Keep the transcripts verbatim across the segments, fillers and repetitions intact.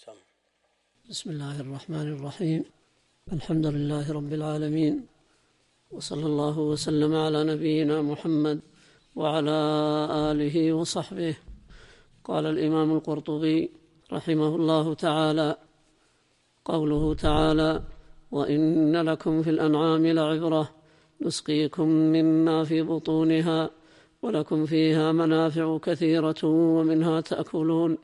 سم. بسم الله الرحمن الرحيم. الحمد لله رب العالمين، وصلى الله وسلم على نبينا محمد وعلى آله وصحبه. قال الإمام القرطبي رحمه الله تعالى: قوله تعالى: وإن لكم في الأنعام لعبرة نسقيكم مما في بطونها ولكم فيها منافع كثيرة ومنها تأكلون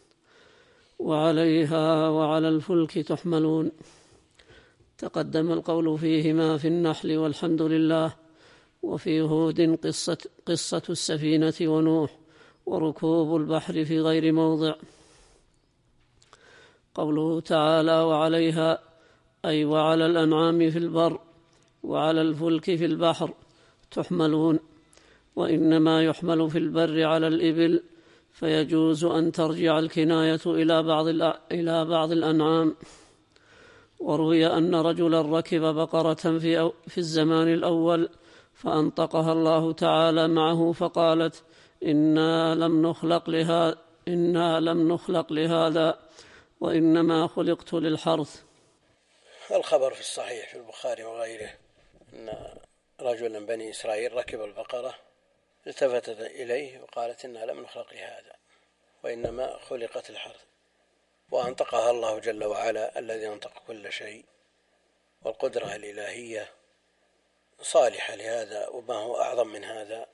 وعليها وعلى الفلك تحملون. تقدم القول فيهما في النحل والحمد لله، وفي هود قصة, قصة السفينة ونوح وركوب البحر في غير موضع. قوله تعالى: وعليها أي وعلى الأنعام في البر وعلى الفلك في البحر تحملون، وإنما يحمل في البر على الإبل، فيجوز أن ترجع الكناية إلى بعض إلى بعض الأنعام. وروي أن رجلا ركب بقرة في, في الزمان الأول فأنطقها الله تعالى معه فقالت: إنا لم نخلق لهذا إنا لم نخلق لهذا وإنما خلقت للحرث. الخبر في الصحيح في البخاري وغيره أن رجلا من بني إسرائيل ركب البقرة، التفتت إليه وقالت: إنا لم نخلق لهذا وإنما خلقت الحرث، وأنطقها الله جل وعلا الذي أنطق كل شيء، والقدرة الإلهية صالحة لهذا وما هو أعظم من هذا،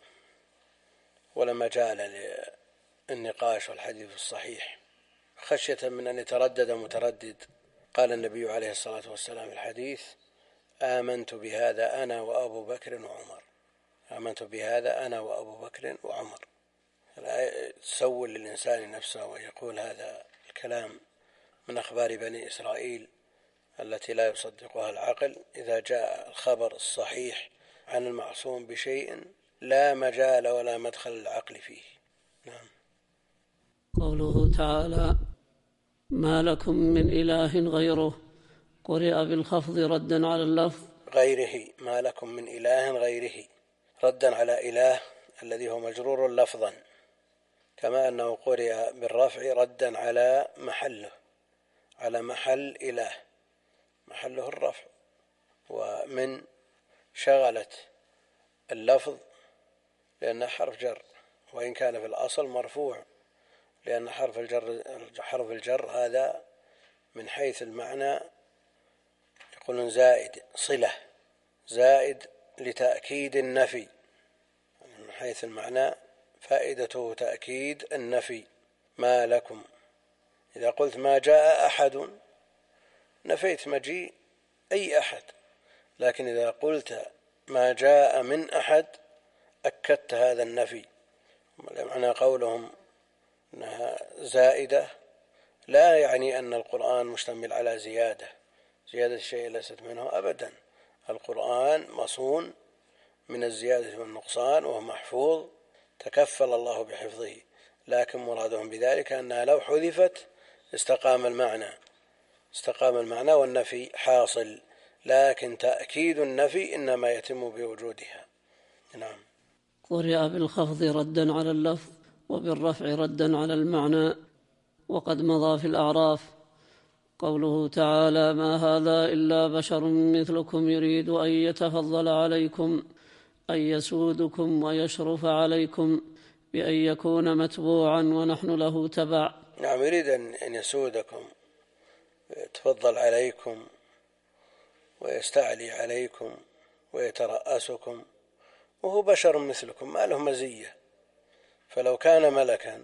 ولا مجال للنقاش والحديث الصحيح خشية من أن يتردد متردد. قال النبي عليه الصلاة والسلام في الحديث: آمنت بهذا أنا وأبو بكر وعمر. آمنت بهذا أنا وأبو بكر وعمر. تسول للإنسان نفسه ويقول هذا الكلام من أخبار بني إسرائيل التي لا يصدقها العقل، إذا جاء الخبر الصحيح عن المعصوم بشيء لا مجال ولا مدخل العقل فيه. نعم. قوله تعالى: ما لكم من إله غيره، قرئ بالخفض ردا على اللفظ غيره، ما لكم من إله غيره، ردا على إله الذي هو مجرور لفظا، كما أنه قرئ بالرفع ردا على محله، على محل إله، محله الرفع. ومن شغلت اللفظ لأنه حرف جر، وإن كان في الأصل مرفوع، لأن حرف الجر حرف الجر هذا من حيث المعنى يقولون زائد، صلة زائد لتأكيد النفي، من حيث المعنى فائدته تأكيد النفي. ما لكم، إذا قلت ما جاء أحد نفيت مجيء أي أحد، لكن إذا قلت ما جاء من أحد أكدت هذا النفي. معنى قولهم أنها زائدة لا يعني أن القرآن مشتمل على زيادة، زيادة الشيء ليست منه أبدا. القرآن مصون من الزيادة والنقصان وهو محفوظ تكفل الله بحفظه، لكن مرادهم بذلك أنها لو حذفت استقام المعنى، استقام المعنى والنفي حاصل، لكن تأكيد النفي إنما يتم بوجودها. نعم. قرئ بالخفض ردا على اللفظ وبالرفع ردا على المعنى، وقد مضى في الأعراف قوله تعالى: ما هذا إلا بشر مثلكم يريد أن يتفضل عليكم أن يسودكم ويشرف عليكم بأن يكون متبوعا ونحن له تبع. نعم، يريد أن يسودكم ويتفضل عليكم ويستعلي عليكم ويترأسكم، وهو بشر مثلكم ما له مزية، فلو كان ملكا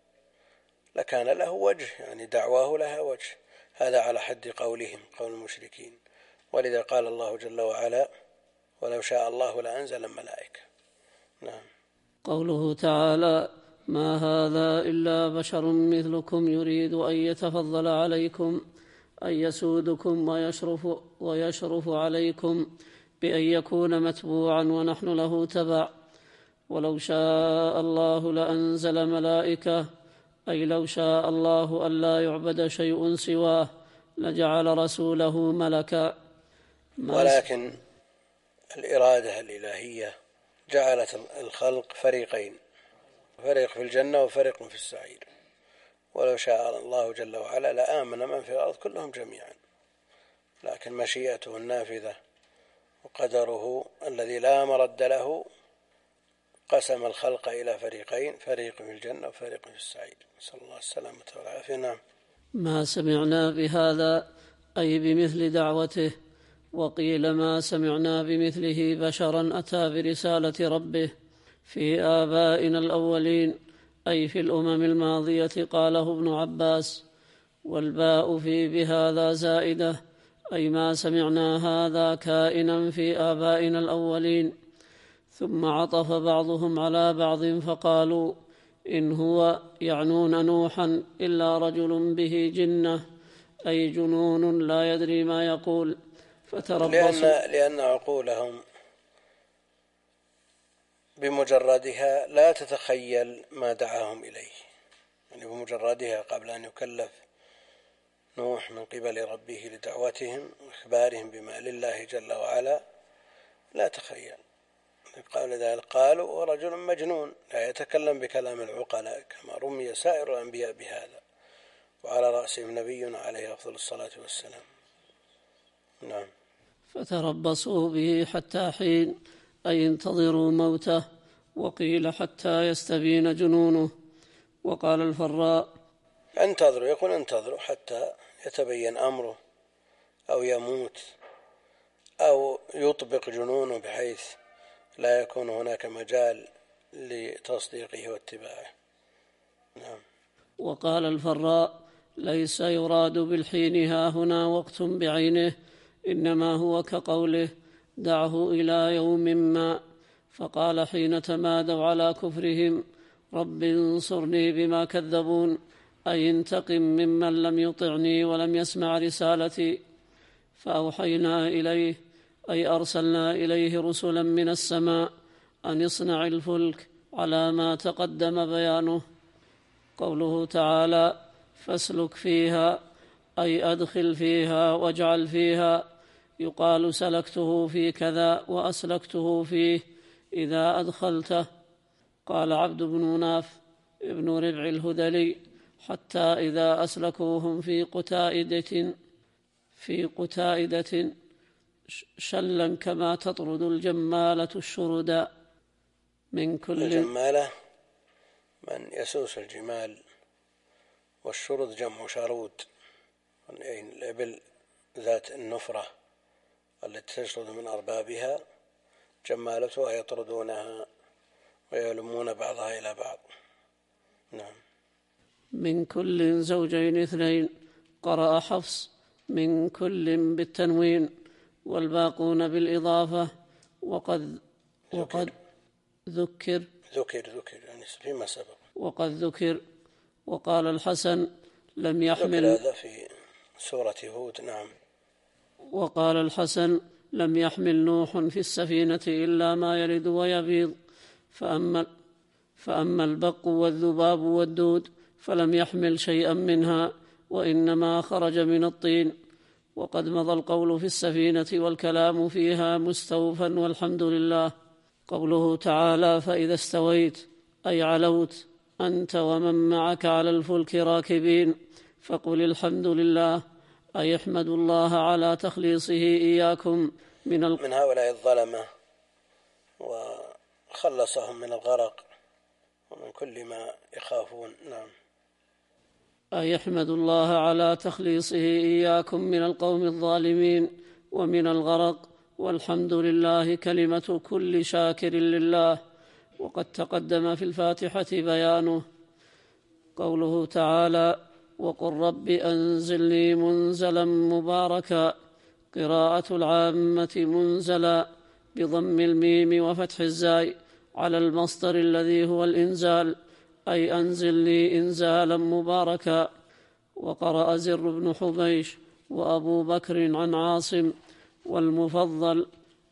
لكان له وجه، يعني دعواه لها وجه. هذا على حد قولهم، قول المشركين، ولذا قال الله جل وعلا: ولو شاء الله لأنزل الملائكة. نعم. قوله تعالى: ما هذا إلا بشر مثلكم يريد أن يتفضل عليكم أن يسودكم ويشرف, ويشرف عليكم بأن يكون متبوعا ونحن له تبع. ولو شاء الله لأنزل ملائكة، أي لو شاء الله ألا يعبد شيء سواه لجعل رسوله ملكا. ولكن الإرادة الإلهية جعلت الخلق فريقين، فريق في الجنة وفريق في السعير، ولو شاء الله جل وعلا لآمن من في الأرض كلهم جميعا، لكن مشيئته النافذة وقدره الذي لا مرد له قسم الخلق إلى فريقين، فريق في الجنة وفريق في السعير، نسأل الله السلامة والعافية. نعم. ما سمعنا بهذا أي بمثل دعوته، وقيل ما سمعنا بمثله بشرا أتى برسالة ربه في آبائنا الأولين أي في الأمم الماضية، قاله ابن عباس. والباء في بهذا زائدة أي ما سمعنا هذا كائنا في آبائنا الأولين. ثم عطف بعضهم على بعض فقالوا إن هو يعنون نوحا إلا رجل به جنة أي جنون لا يدري ما يقول فتربصوا، لأن, لأن عقولهم بمجردها لا تتخيل ما دعاهم إليه، يعني بمجردها قبل أن يكلف نوح من قبل ربه لدعوتهم وإخبارهم بما لله جل وعلا لا تخيل. قال ذلك قالوا ورجل مجنون لا يتكلم بكلام العقلاء كما رمي سائر الأنبياء بهذا، وعلى رأسهم نبينا عليه أفضل الصلاة والسلام. نعم. فتربصوا به حتى حين أي انتظروا موته، وقيل حتى يستبين جنونه. وقال الفراء انتظروا، يقول انتظروا حتى يتبين أمره أو يموت أو يطبق جنونه بحيث لا يكون هناك مجال لتصديقه واتباعه. نعم. وقال الفراء ليس يراد بالحين ها هنا وقت بعينه، إنما هو كقوله دعه إلى يوم ما. فقال حين تمادوا على كفرهم رب انصرني بما كذبون أي انتقم ممن لم يطعني ولم يسمع رسالتي. فأوحينا إليه أي أرسلنا إليه رسلا من السماء أن اصنع الفلك على ما تقدم بيانه. قوله تعالى فاسلك فيها أي أدخل فيها واجعل فيها، يقال سلكته في كذا وأسلكته فيه إذا أدخلته. قال عبد بن مناف ابن ربع الهذلي حتى إذا أسلكوهم في قتائدة في قتائدة شلا كما تطرد الجمالة الشردا من كل. الجمالة من يسوس الجمال، والشرد جمع شارود، الإبل ذات النفرة التي تشرد من أربابها جمالتها يطردونها ويلمون بعضها إلى بعض. نعم. من كل زوجين اثنين، قرأ حفص من كل بالتنوين والباقون بالإضافة. وقد وقد ذكر ذكر ذكر يعني فيما سبق وقد ذكر. وقال الحسن لم يحمل، هذا في سورة هود. نعم. وقال الحسن لم يحمل نوح في السفينة إلا ما يلد ويبيض، فأما, فأما البق والذباب والدود فلم يحمل شيئا منها وإنما خرج من الطين. وقد مضى القول في السفينة والكلام فيها مستوفا والحمد لله. قوله تعالى فإذا استويت أي علوت أنت ومن معك على الفلك راكبين فقل الحمد لله أي احمدوا الله على تخليصه إياكم من, ال... من هؤلاء الظلمة، وخلصهم من الغرق ومن كل ما يخافون. نعم. أي احمدوا الله على تخليصه إياكم من القوم الظالمين ومن الغرق، والحمد لله كلمة كل شاكر لله. وقد تقدم في الفاتحة بيانه. قوله تعالى وقل رب أنزلني منزلا مباركا، قراءة العامة منزلا بضم الميم وفتح الزاي على المصدر الذي هو الإنزال أي أنزلني إنزالا مباركا. وقرأ زر بن حبيش وأبو بكر عن عاصم والمفضل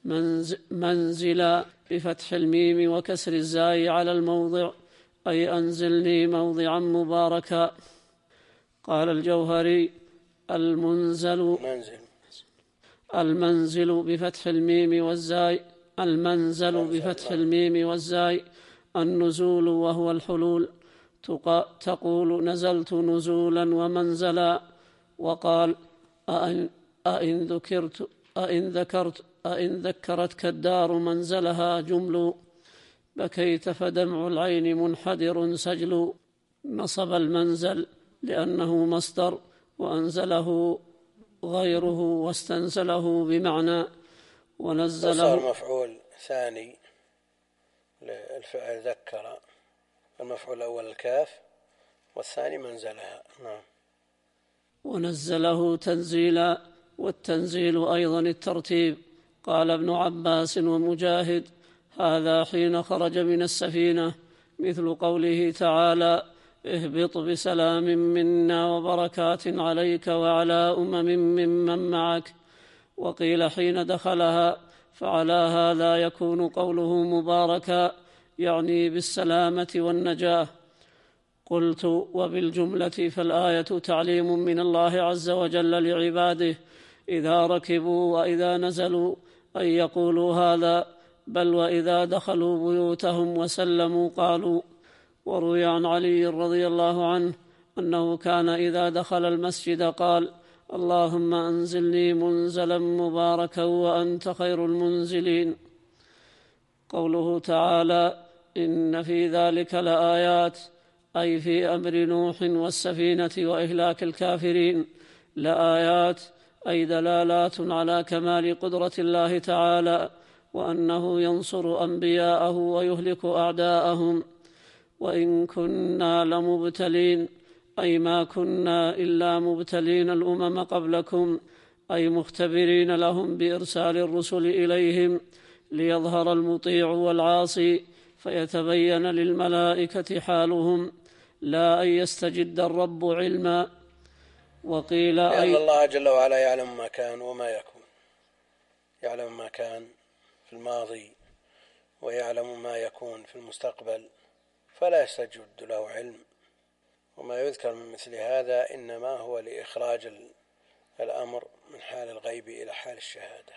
منزلا بفتح الميم وكسر الزاي على الموضع أي أنزلني موضعا مباركا. قال الجوهري المنزل منزل المنزل بفتح الميم والزاي المنزل بفتح الميم والزاي النزول وهو الحلول، تقول نزلت نزولا ومنزلا. وقال أئن, أئن, ذكرت أئن, ذكرت أئن ذكرتك الدار منزلها جمل بكيت فدمع العين منحدر سجل. نصب المنزل لأنه مصدر، وأنزله غيره واستنزله بمعنى ونزله. صار مفعول ثاني للفعل ذكر، المفعول الأول الكاف والثاني منزلها. نعم. ونزله تنزيلا، والتنزيل أيضا الترتيب. قال ابن عباس ومجاهد: هذا حين خرج من السفينة، مثل قوله تعالى: اهبط بسلام منا وبركات عليك وعلى أمم ممن معك. وقيل حين دخلها، فعلى هذا يكون قوله مباركا، يعني بالسلامة والنجاة. قلت: وبالجملة فالآية تعليم من الله عز وجل لعباده إذا ركبوا وإذا نزلوا أن يقولوا هذا، بل وإذا دخلوا بيوتهم وسلموا قالوا. وروي عن علي رضي الله عنه أنه كان إذا دخل المسجد قال: اللهم أنزلني منزلا مباركا وأنت خير المنزلين. قوله تعالى: إن في ذلك لآيات، أي في أمر نوح والسفينة وإهلاك الكافرين، لآيات أي دلالات على كمال قدرة الله تعالى، وأنه ينصر أنبياءه ويهلك أعداءهم. وإن كنا لمبتلين، أي ما كنا إلا مبتلين الأمم قبلكم، أي مختبرين لهم بإرسال الرسل إليهم ليظهر المطيع والعاصي فيتبين للملائكة حالهم، لا أن يستجد الرب علما. وقيل لأن أي الله جل وعلا يعلم ما كان وما يكون، يعلم ما كان في الماضي ويعلم ما يكون في المستقبل، فلا يستجد له علم. وما يذكر من مثل هذا إنما هو لإخراج الأمر من حال الغيب إلى حال الشهادة.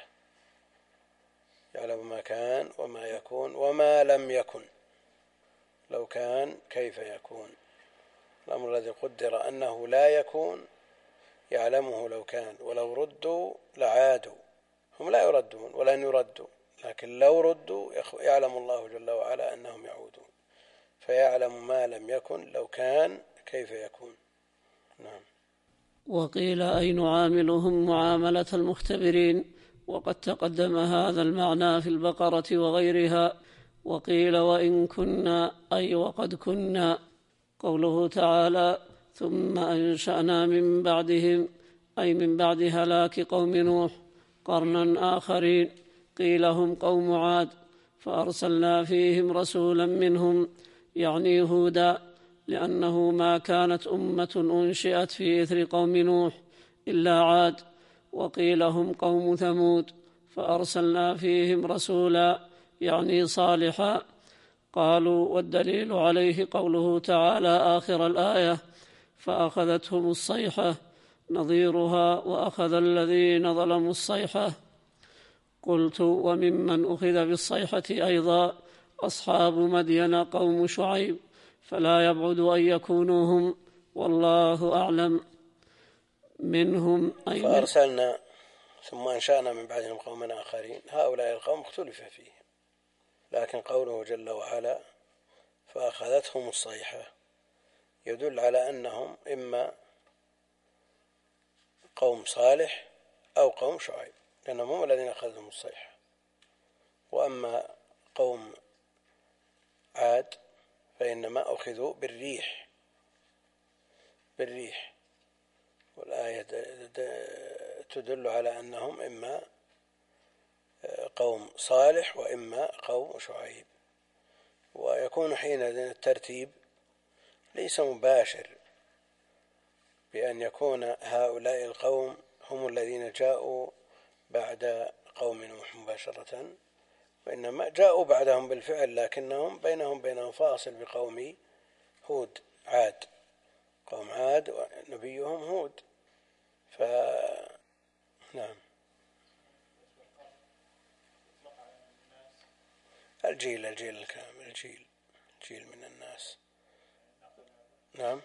يعلم ما كان وما يكون وما لم يكن. لو كان كيف يكون؟ الأمر الذي قدر أنه لا يكون يعلمه لو كان، ولو ردوا لعادوا. هم لا يردون ولن يردوا، لكن لو ردوا يعلم الله جل وعلا أنهم يعودون، فيعلم ما لم يكن لو كان كيف يكون. نعم. وقيل أي نعاملهم معاملة المختبرين، وقد تقدم هذا المعنى في البقرة وغيرها. وقيل وإن كنا، أي وقد كنا. قوله تعالى: ثم أنشأنا من بعدهم، أي من بعد هلاك قوم نوح قرنا آخرين، قيل هم قوم عاد، فأرسلنا فيهم رسولا منهم، يعني هودا، لأنه ما كانت أمة أنشئت في إثر قوم نوح إلا عاد. وقيل هم قوم ثمود، فأرسلنا فيهم رسولا، يعني صالحا. قالوا: والدليل عليه قوله تعالى آخر الآية: فأخذتهم الصيحة، نظيرها وأخذ الذين ظلموا الصيحة. قلت: وممن أخذ بالصيحة أيضا أصحاب مدين قوم شعيب، فلا يبعد أن يكونوا هم، والله أعلم. منهم أي فأرسلنا ثم أنشأنا من بعدهم قوما آخرين، هؤلاء القوم اختلف فيهم، لكن قوله جل وعلا فأخذتهم الصيحة يدل على أنهم إما قوم صالح أو قوم شعيب، لأنهم هم الذين أخذهم الصيحة. وأما قوم عاد فإنما أخذوا بالريح بالريح والآية تدل على أنهم إما قوم صالح وإما قوم شعيب. ويكون حينئذ الترتيب ليس مباشر بأن يكون هؤلاء القوم هم الذين جاءوا بعد قوم نوح مباشرة، وإنما جاءوا بعدهم بالفعل، لكنهم بينهم بينهم فاصل بقوم هود عاد. قوم عاد ونبيهم هود. ف نعم. الجيل الجيل الكامل، الجيل جيل من الناس. نعم.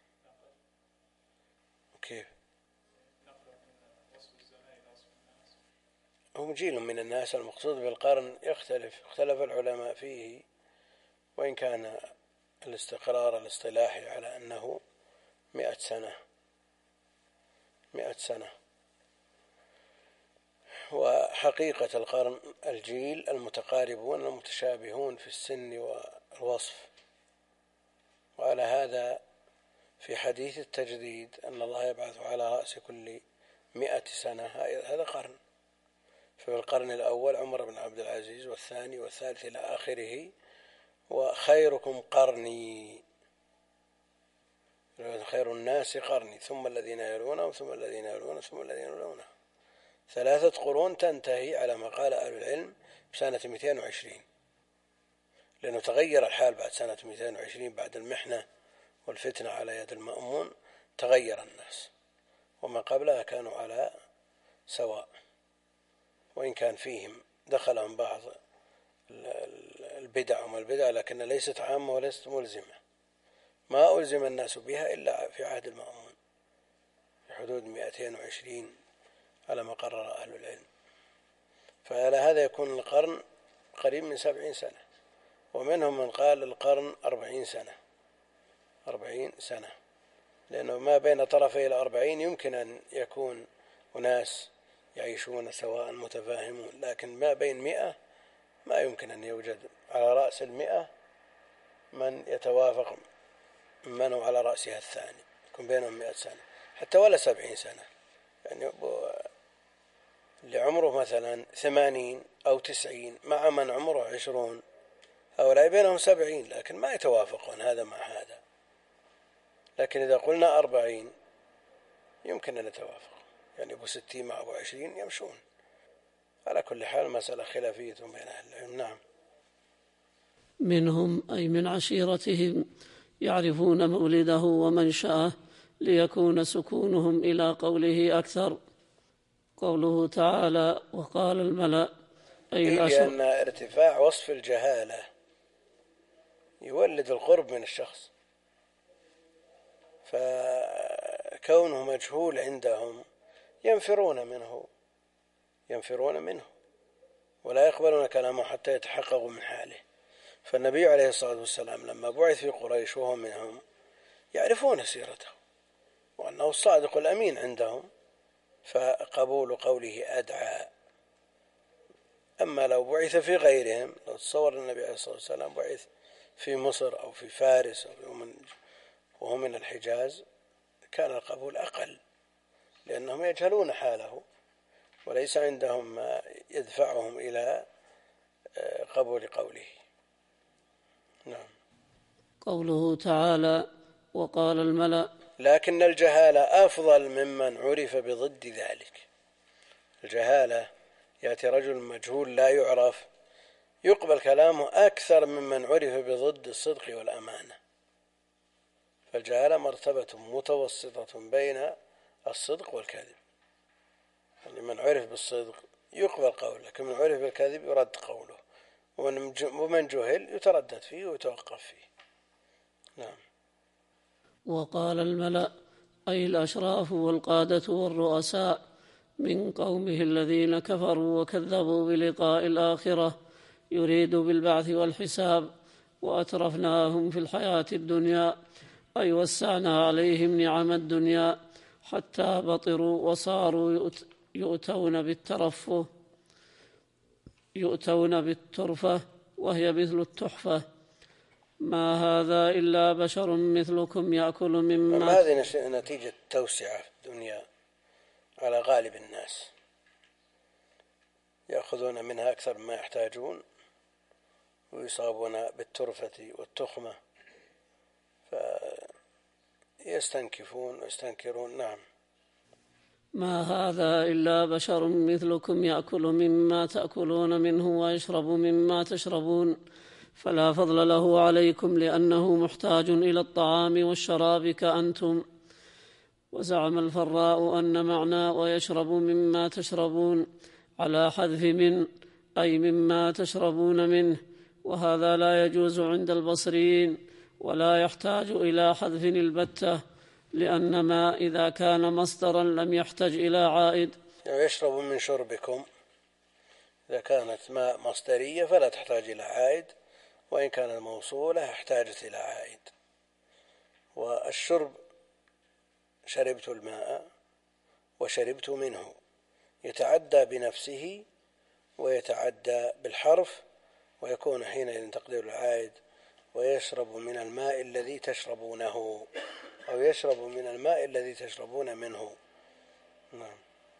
كيف؟ هم جيل من الناس. المقصود بالقرن يختلف، اختلف العلماء فيه، وإن كان الاستقرار الاصطلاحي على أنه مئة سنة مئة سنة. وحقيقة القرن الجيل المتقاربون المتشابهون في السن والوصف. وعلى هذا في حديث التجديد أن الله يبعث على رأس كل مئة سنة، هذا قرن. في القرن الأول عمر بن عبد العزيز، والثاني والثالث إلى آخره. وخيركم قرني، خير الناس قرني، ثم الذين يلونهم، ثم الذين يلونهم، ثم الذين يلونهم. ثلاثة قرون تنتهي على ما قال أهل العلم بسنة مئتين وعشرين، لأنه تغير الحال بعد سنة مئتين وعشرين، بعد المحنة والفتنة على يد المأمون تغير الناس، وما قبلها كانوا على سواء، وإن كان فيهم دخلهم بعض البدع وما البدع، لكن ليست عامة وليست ملزمة. ما ألزم الناس بها إلا في عهد المأمون في حدود مئتين وعشرين على ما قرر أهل العلم. فعلى هذا يكون القرن قريب من سبعين سنة، ومنهم من قال القرن أربعين سنة أربعين سنة، لأنه ما بين طرفي الأربعين يمكن أن يكون أناس يعيشون سواء متفاهمون، لكن ما بين مئة ما يمكن أن يوجد على رأس المئة من يتوافق من هو على رأسها الثاني، يكون بينهم مئة سنة حتى ولا سبعين سنة. يعني اللي عمره مثلا ثمانين أو تسعين مع من عمره عشرون، هؤلاء بينهم سبعين، لكن ما يتوافقون هذا مع هذا. لكن إذا قلنا أربعين يمكن أن نتوافق، يعني أبو ستين مع أبو عشرين يمشون. على كل حال مسألة خلافية بين أهل العلم. نعم. منهم أي من عشيرتهم يعرفون مولده ومنشأه ليكون سكونهم إلى قوله أكثر. قوله تعالى وقال الملأ أي الأشر، لأن ارتفاع وصف الجهالة يولد القرب من الشخص، فكونه مجهول عندهم ينفرون منه ينفرون منه ولا يقبلون كلامه حتى يتحققوا من حاله. فالنبي عليه الصلاة والسلام لما بعث في قريش وهو منهم يعرفون سيرته وأنه الصادق الأمين عندهم، فقبول قوله أدعى. أما لو بعث في غيرهم، لو تصور النبي عليه الصلاة والسلام بعث في مصر أو في فارس وهم من الحجاز، كان القبول أقل، لأنهم يجهلون حاله وليس عندهم ما يدفعهم إلى قبول قوله. نعم. قوله تعالى وقال الملأ، لكن الجهالة أفضل ممن عرف بضد ذلك. الجهالة يأتي رجل مجهول لا يعرف يقبل كلامه أكثر ممن عرف بضد الصدق والأمانة. فالجهالة مرتبة متوسطة بين الصدق والكذب، يعني من عرف بالصدق يقبل قوله، لكن من عرف بالكذب يرد قوله، ومن جهل يتردد فيه ويتوقف فيه. نعم. وقال الملأ أي الأشراف والقادة والرؤساء من قومه الذين كفروا وكذبوا بلقاء الآخرة يريد بالبعث والحساب وأترفناهم في الحياة الدنيا أي وسعنا عليهم نعم الدنيا حتى بطروا وصاروا يؤتون بالترفه يؤتون بالترفة وهي مثل التحفة. ما هذا إلا بشر مثلكم يأكل مما. هذه نتيجة توسعة في الدنيا على غالب الناس، يأخذون منها أكثر مما يحتاجون ويصابون بالترفة والتخمة فيستنكفون ويستنكرون. نعم. ما هذا إلا بشر مثلكم يأكل مما تأكلون منه ويشرب مما تشربون فلا فضل له عليكم لأنه محتاج إلى الطعام والشراب كأنتم. وزعم الفراء أن معنى ويشرب مما تشربون على حذف من أي مما تشربون منه، وهذا لا يجوز عند البصريين ولا يحتاج إلى حذف البتة، لأن ما إذا كان مصدرا لم يحتج إلى عائد. يعني يشرب من شربكم، إذا كانت ماء مصدرية فلا تحتاج إلى عائد، وإن كانت موصولة احتاجت إلى عائد. والشرب شربت الماء وشربت منه يتعدى بنفسه ويتعدى بالحرف، ويكون حينئذ تقدير العائد ويشرب من الماء الذي تشربونه، أو يشرب من الماء الذي تشربون منه. نعم.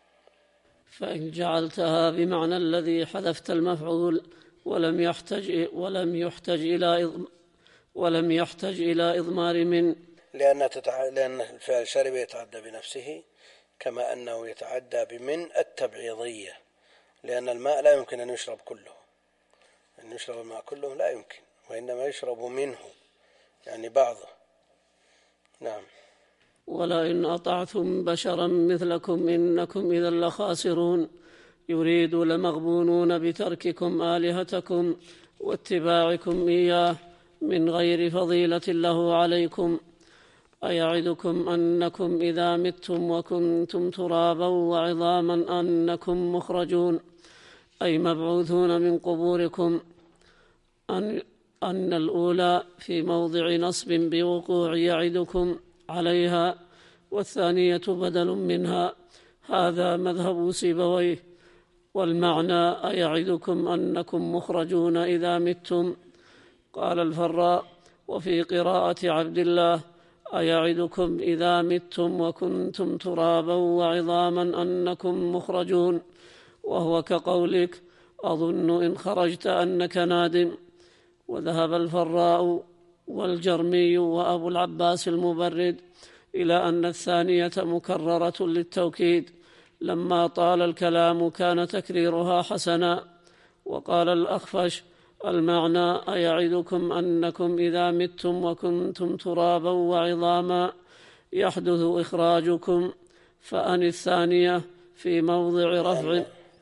فإن جعلتها بمعنى الذي حذفت المفعول ولم يحتج ولم يحتج إلى ولم يحتج إلى إضمار من، لأن تتع... لأن الفعل شرب يتعدى بنفسه، كما أنه يتعدى بمن التبعيضية، لأن الماء لا يمكن أن يشرب كله، أن يشرب الماء كله لا يمكن، وإنما يشرب منه يعني بعضه. نعم. ولئن أطعتم بشرا مثلكم إنكم إذا لخاسرون، يريد لمغبونون بترككم آلهتكم واتباعكم إياه من غير فضيلة له عليكم، أيعدكم أنكم إذا متم وكنتم ترابا وعظاما أنكم مخرجون، أي مبعوثون من قبوركم. أن, أن الأولى في موضع نصب بوقوع يعدكم عليها، والثانية بدل منها، هذا مذهب سيبويه. والمعنى أيعدكم أنكم مخرجون إذا متم. قال الفراء: وفي قراءة عبد الله: أيعدكم إذا متم وكنتم ترابا وعظاما أنكم مخرجون، وهو كقولك: أظن إن خرجت أنك نادم. وذهب الفراء والجرمي وأبو العباس المبرد إلى أن الثانية مكررة للتوكيد، لما طال الكلام كان تكريرها حسنا. وقال الأخفش: المعنى أيعدكم أنكم إذا متم وكنتم ترابا وعظاما يحدث إخراجكم، فأن الثانية في موضع رفع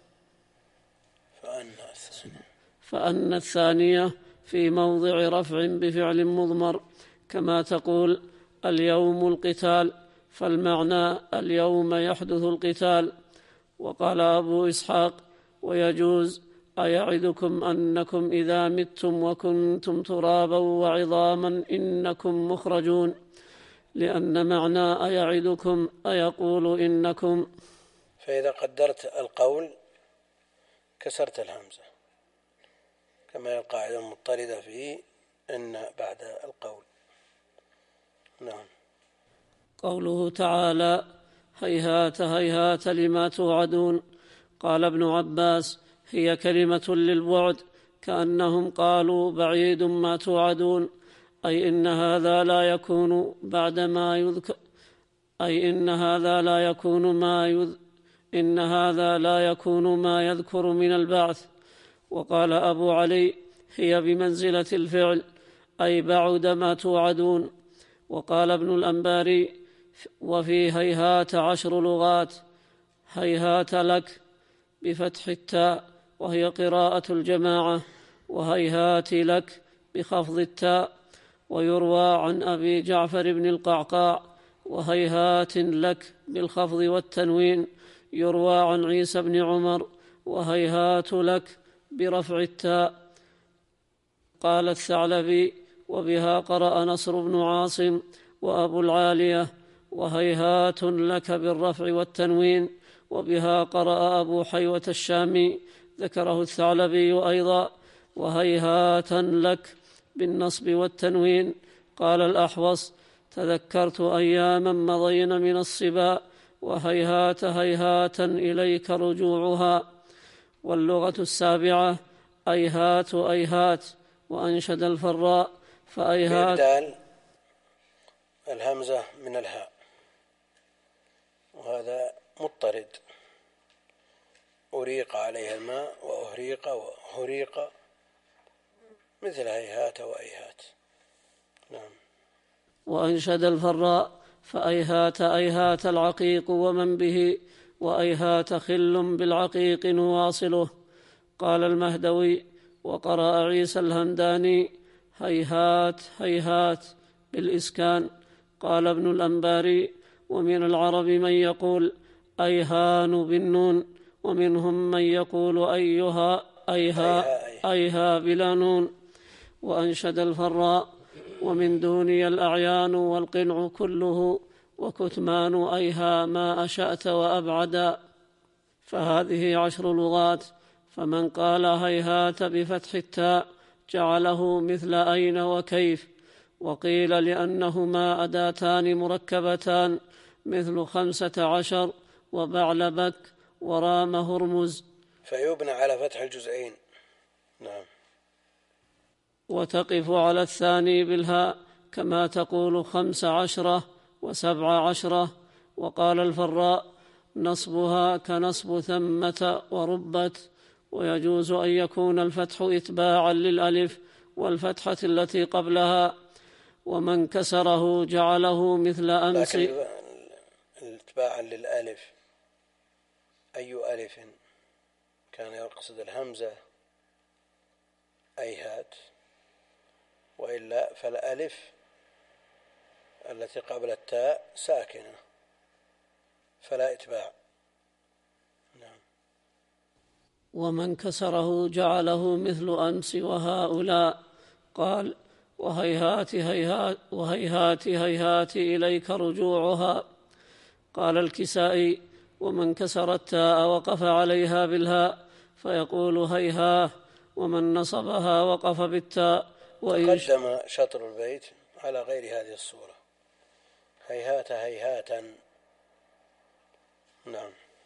فأن الثانية في موضع رفع بفعل مضمر، كما تقول اليوم القتال، فالمعنى اليوم يحدث القتال. وقال أبو إسحاق: ويجوز أيعدكم أنكم إذا متم وكنتم ترابا وعظاما إنكم مخرجون، لأن معنى أيعدكم أيقول إنكم. فإذا قدرت القول كسرت الهمزة، كما هي القاعدة المضطردة فيه إن بعد القول. نعم. قوله تعالى: هيهات هيهات لما توعدون. قال ابن عباس: هي كلمة للبعد، كأنهم قالوا بعيد ما توعدون، أي إن هذا لا يكون بعد ما يذكر أي إن هذا لا يكون ما يذ إن هذا لا يكون ما يذكر من البعث. وقال أبو علي: هي بمنزلة الفعل، أي بعد ما توعدون. وقال ابن الأنباري: وفي هيهات عشر لغات، هيهات لك بفتح التاء وهي قراءة الجماعة، وهيهات لك بخفض التاء. ويروى عن أبي جعفر بن القعقاع: وهيهات لك بالخفض والتنوين. يروى عن عيسى بن عمر: وهيهات لك برفع التاء. قال الثعلبي: وبها قرأ نصر بن عاصم وأبو العالية: وهيهات لك بالرفع والتنوين. وبها قرأ أبو حيوة الشامي، ذكره الثعلبي أيضا: وهيهات لك بالنصب والتنوين. قال الأحوص: تذكرت أياما مضين من الصبا، وهيهات هيهات إليك رجوعها. واللغة السابعة أيهات أيهات. وأنشد الفراء: فأيهات بإبدال الهمزة من الهاء، وهذا مضطرد. أريق عليها الماء وأهريق وهريق، مثل هيهات وأيهات. نعم. وأنشد الفراء: فأيهات أيهات العقيق ومن به، وأيهات خل بالعقيق نواصله. قال المهدوي: وقرأ عيسى الهمداني: هيهات هيهات بالإسكان. قال ابن الأنباري: ومن العرب من يقول أيهان بالنون، ومنهم من يقول أيها أيها أيها بلا نون. وأنشد الفراء: ومن دوني الأعيان والقنع كله، وكتمان أيها ما أشأت وأبعدا. فهذه عشر لغات، فمن قال هيهات بفتح التاء جعله مثل أين وكيف. وقيل لأنهما أداتان مركبتان مثل خمسة عشر وبعلبك ورام هرمز، فيبنى على فتح الجزئين. نعم. وتقف على الثاني بالهاء كما تقول خمس عشرة وسبع عشرة. وقال الفراء: نصبها كنصب ثمة وربت. ويجوز أن يكون الفتح إتباعا للألف والفتحة التي قبلها. ومن كسره جعله مثل أمس. لكن اتباعا للألف أي ألف كان يقصد الهمزة أيهات، وإلا فالألف التي قبل التاء ساكنة فلا إتباع. نعم. ومن كسره جعله مثل أمس وهؤلاء. قال: وهيهات هيهات وهيهات هيهات إليك رجوعها. قال الكسائي: ومن كسر التاء وقف عليها بالهاء فيقول هيهاه، ومن نصبها وقف بالتاء. تقدم شطر البيت على غير هذه الصورة، هيهات هيهاتا. نعم.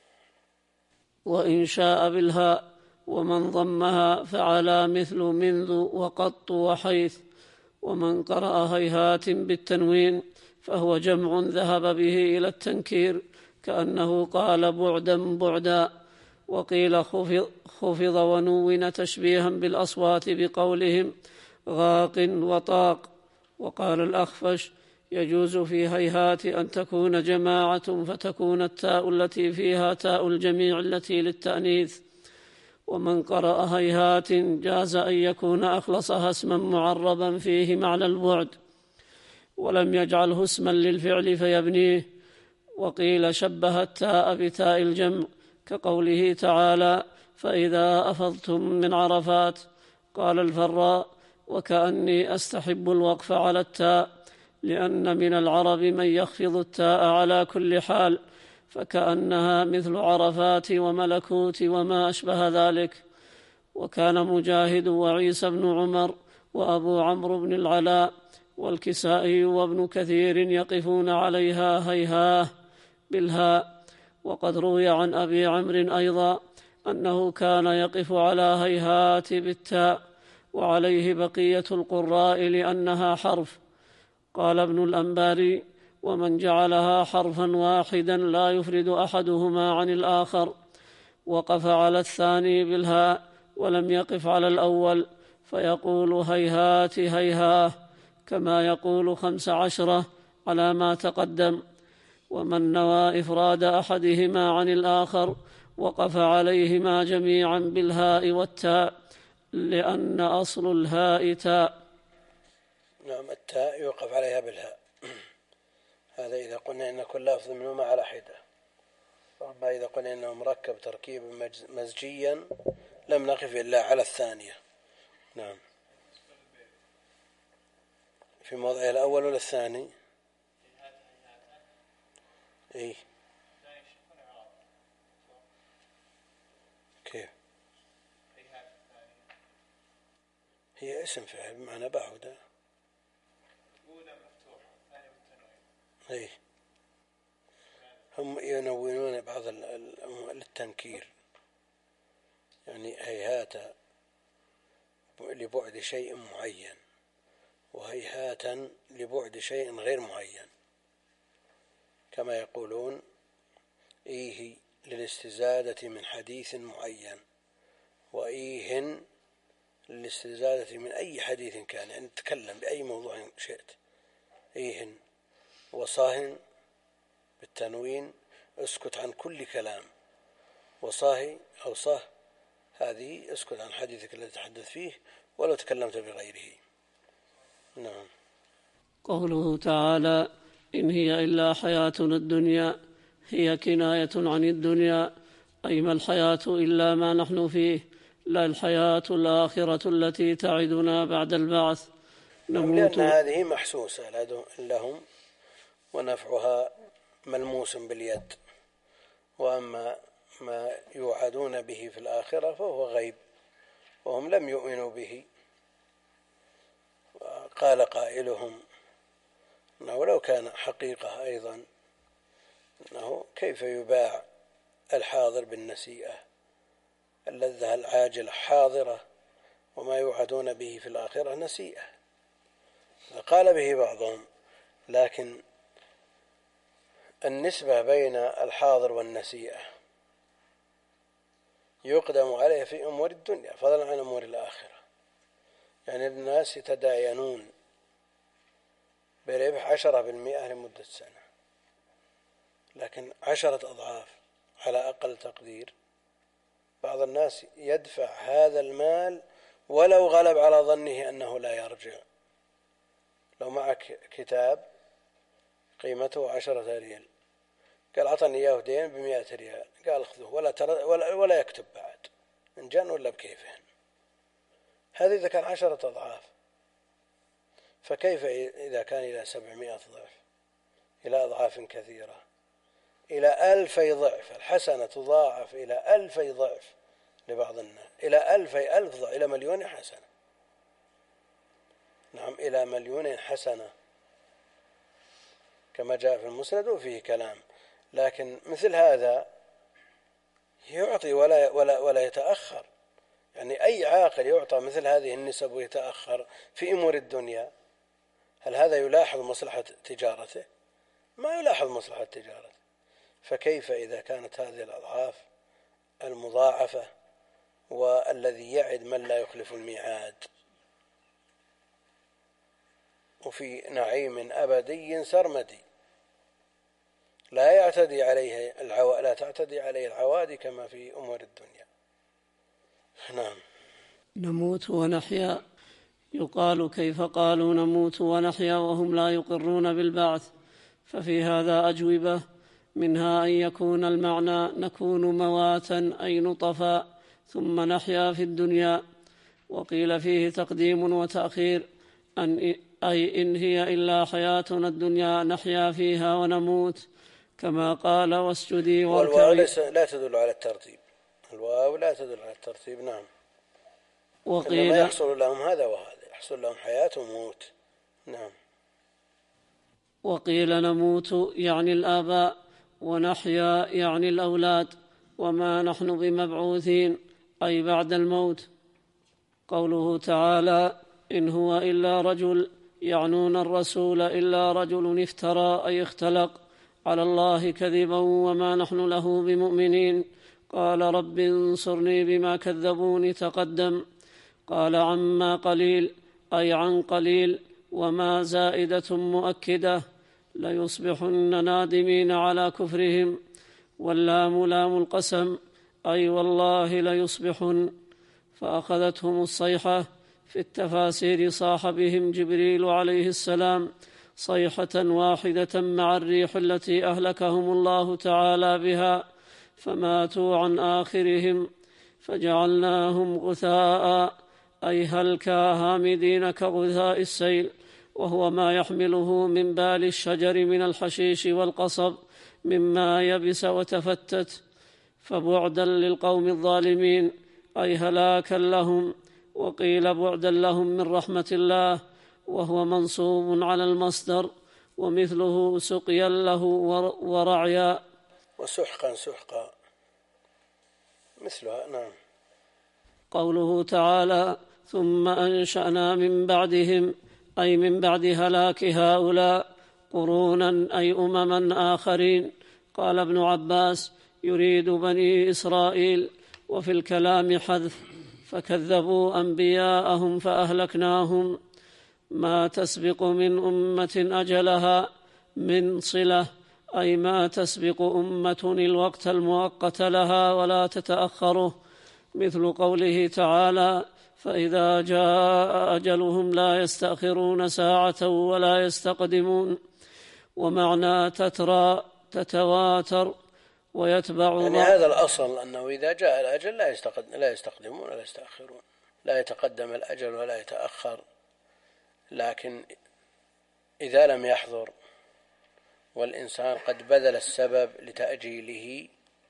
وإن شاء بالهاء، ومن ضمها فعلى مثل منذ وقط وحيث. ومن قرأ هيهات بالتنوين فهو جمع ذهب به إلى التنكير، كأنه قال بعدا بعدا. وقيل خفض, خفض ونون تشبيها بالأصوات بقولهم غاق وطاق. وقال الأخفش: يجوز في هيهات أن تكون جماعة فتكون التاء التي فيها تاء الجميع التي للتأنيث. ومن قرأ هيهات جاز أن يكون أخلصها اسما معربا فيه معنى البعد، ولم يجعله اسما للفعل فيبنيه. وقيل شبه التاء بتاء الجمع، كقوله تعالى: فإذا أفضتم من عرفات. قال الفراء: وكأني أستحب الوقف على التاء، لأن من العرب من يخفض التاء على كل حال، فكأنها مثل عرفات وملكوت وما أشبه ذلك. وكان مجاهد وعيسى بن عمر وأبو عمرو بن العلاء والكسائي وابن كثير يقفون عليها هيهاه بالهاء. وقد روي عن أبي عمرو أيضا أنه كان يقف على هيهات بالتاء، وعليه بقية القراء لأنها حرف. قال ابن الأنباري: ومن جعلها حرفا واحدا لا يفرد أحدهما عن الآخر وقف على الثاني بالهاء ولم يقف على الأول، فيقول هيهات هيهاه كما يقول خمس عشرة على ما تقدم. ومن نوى إفراد أحدهما عن الآخر وقف عليهما جميعا بالهاء والتاء، لأن أصل الهاء تاء. نعم، التاء يوقف عليها بالهاء. هذا إذا قلنا إن كل لفظ منهما على حدة. أما إذا قلنا إنه مركب تركيبا مزجيا لم نقف إلا على الثانية. نعم. في موضعه الأول ولا الثاني؟ إيه؟ كيف؟ هي اسم فعل بمعنى بعودة. إيه؟ هم ينونون بعض للتنكير، يعني هيهات لبعد شيء معين وهيهاتا لبعد شيء غير معين، كما يقولون إيه للاستزادة من حديث معين، وإيه للاستزادة من أي حديث كان، يعني تتكلم بأي موضوع شئت. إيه وصاه بالتنوين اسكت عن كل كلام، وصاه أو صاه هذه اسكت عن حديثك الذي تحدث فيه ولو تكلمت بغيره. نعم. قوله تعالى إن هي إلا حياتنا الدنيا هي كناية عن الدنيا، أي ما الحياة إلا ما نحن فيه، لا الحياة الآخرة التي تعدنا بعد البعث. لأن هذه محسوسة لهم ونفعها ملموس باليد، وأما ما يوعدون به في الآخرة فهو غيب وهم لم يؤمنوا به. قال قائلهم أنه لو كان حقيقة أيضا أنه كيف يباع الحاضر بالنسيئة، اللذة العاجلة حاضرة وما يوعدون به في الآخرة نسيئة. قال به بعضهم، لكن النسبة بين الحاضر والنسيئة يقدم عليه في أمور الدنيا فضلا عن أمور الآخرة. يعني الناس يتداينون بربح عشرة بالمئة لمدة سنة، لكن عشرة أضعاف على أقل تقدير. بعض الناس يدفع هذا المال ولو غلب على ظنه أنه لا يرجع. لو معك كتاب قيمته عشرة ريال، قال عطني إياه دين بمئة ريال، قال اخذوه ولا, ولا, ولا يكتب بعد من جن ولا بكيفهن. هذا إذا كان عشرة أضعاف، فكيف إذا كان إلى سبعمائة ضعف، إلى أضعاف كثيرة، إلى ألفي ضعف. الحسنة تضاعف إلى ألفي ضعف لبعض الناس، إلى ألفي ألف ضعف، إلى مليون حسنة. نعم، إلى مليون حسنة كما جاء في المسند وفيه كلام. لكن مثل هذا يعطي ولا, ولا, ولا يتأخر. يعني أي عاقل يعطى مثل هذه النسب ويتأخر في أمور الدنيا، هل هذا يلاحظ مصلحة تجارته؟ ما يلاحظ مصلحة تجارته. فكيف إذا كانت هذه الأضعاف المضاعفة والذي يعد من لا يخلف الميعاد وفي نعيم أبدي سرمدي لا يعتدي عليه العو... لا تعتدي عليه العوادي كما في أمور الدنيا. نعم. نموت ونحيا. يقال كيف قالوا نموت ونحيا وهم لا يقرون بالبعث؟ ففي هذا أجوبة، منها أن يكون المعنى نكون مواتا أي نطفا ثم نحيا في الدنيا، وقيل فيه تقديم وتأخير، أن أي إن هي إلا حياتنا الدنيا نحيا فيها ونموت، كما قال واسجدي واركعي. والواو لا تدل على الترتيب، الواو لا تدل على الترتيب. نعم. وقيل إنما يحصل لهم هذا وهذا، يحصل لهم حياة وموت. نعم. وقيل نموت يعني الآباء، ونحيا يعني الأولاد، وما نحن بمبعوثين أي بعد الموت. قوله تعالى إن هو إلا رجل، يعنون الرسول إلا رجل افترى أي اختلق على الله كذبا وما نحن له بمؤمنين. قال رب انصرني بما كذبوني تقدم. قال عما قليل أي عن قليل، وما زائدة مؤكدة، ليصبحن نادمين على كفرهم. واللام لام القسم أي والله ليصبحن. فأخذتهم الصيحة. في التفاسير صاح بهم جبريل عليه السلام صيحة واحدة مع الريح التي أهلكهم الله تعالى بها، فماتوا عن آخرهم، فجعلناهم غثاء أي هلكا هامدين كغثاء السيل، وهو ما يحمله من بال الشجر من الحشيش والقصب مما يبس وتفتت. فبعدا للقوم الظالمين أي هلاكا لهم. وقيل بعدا لهم من رحمة الله، وهو منصوب على المصدر، ومثله سقيا له ورعيا وسحقا سحقا مثلها. نعم. قوله تعالى ثم أنشأنا من بعدهم أي من بعد هلاك هؤلاء قرونا أي أمما آخرين. قال ابن عباس يريد بني إسرائيل، وفي الكلام حذف، فكذبوا أنبياءهم فأهلكناهم. ما تسبق من أمة أجلها من صلة أي ما تسبق أمة الوقت المؤقت لها ولا تتأخره، مثل قوله تعالى فإذا جاء أجلهم لا يستأخرون ساعة ولا يستقدمون. ومعنى تترى تتواتر ويتبع يعني هذا الأصل أنه إذا جاء الأجل لا لا يستقدمون ولا يستأخرون، لا يتقدم الأجل ولا يتأخر. لكن إذا لم يحضر والإنسان قد بذل السبب لتأجيله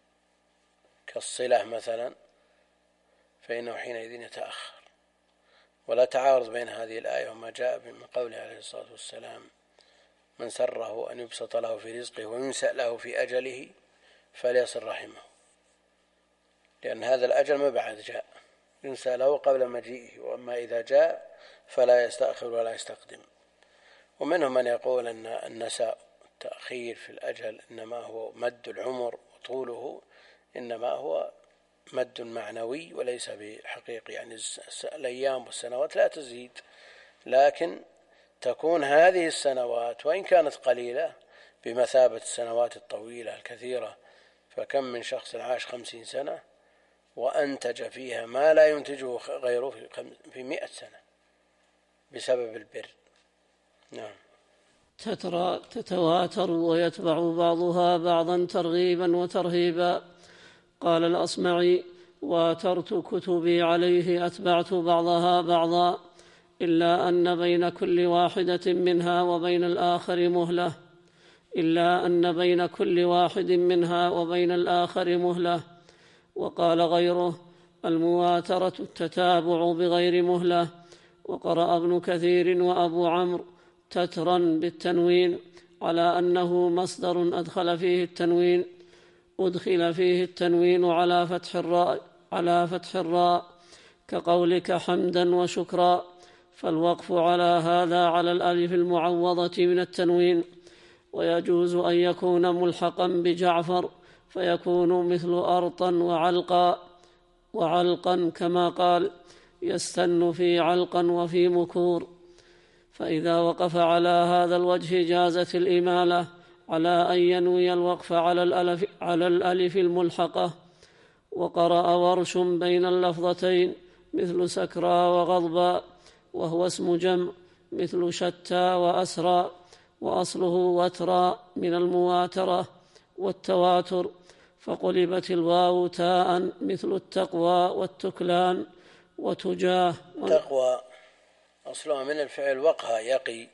كالصلة مثلا فإنه حينئذ يتأخر. ولا تعارض بين هذه الآية وما جاء من قوله عليه الصلاة والسلام: من سره أن يبسط له في رزقه وينسأ له في أجله فليصل رحمه، لأن هذا الأجل ما بعد جاء، ينسأ له قبل مجيئه، وأما إذا جاء فلا يستأخر ولا يستقدم. ومنهم من يقول أن النساء التأخير في الأجل إنما هو مد العمر، وطوله إنما هو مد معنوي وليس بحقيقي، يعني الأيام والسنوات لا تزيد، لكن تكون هذه السنوات وإن كانت قليلة بمثابة السنوات الطويلة الكثيرة. فكم من شخص عاش خمسين سنة وأنتج فيها ما لا ينتجه غيره في مئة سنة بسبب البر. نعم. تترى تتواتر ويتبع بعضها بعضا ترغيبا وترهيبا. قال الأصمعي: واترت كتبي عليه أتبعت بعضها بعضا، إلا أن بين كل واحدة منها وبين الآخر مهلة إلا أن بين كل واحد منها وبين الآخر مهلة. وقال غيره: المواترة التتابع بغير مهلة. وقرأ ابن كثير وأبو عمرو تترا بالتنوين على أنه مصدر أدخل فيه التنوين أدخل فيه التنوين على فتح الراء على فتح الراء كقولك حمدا وشكرا، فالوقف على هذا على الألف المعوضة من التنوين. ويجوز أن يكون ملحقا بجعفر فيكون مثل أرطا وعلقا وعلقا كما قال: يستن في علقا وفي مكور. فإذا وقف على هذا الوجه جازت الإمالة على أن ينوي الوقف على الألف, على الألف الملحقة. وقرأ ورش بين اللفظتين مثل سكرى وغضبا، وهو اسم جمع مثل شتى وأسرى، وأصله وترى من المواترة والتواتر، فقلبت الواو تاء مثل التقوى والتكلان وتجاه. تقوى أصلها من الفعل وقها يقي،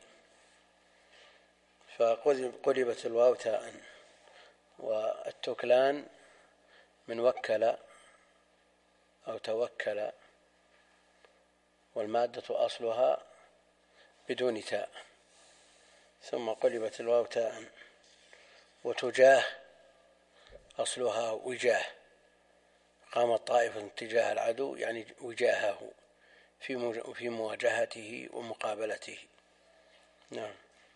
فقلبت الواو تاء. والتكلان من وكل أو توكل، والمادة أصلها بدون تاء، ثم قلبت الواو تاء. وتجاه أصلها وجاه، قامت طائفة تجاه العدو يعني وجاهه في مواجهته ومقابلته. نعم.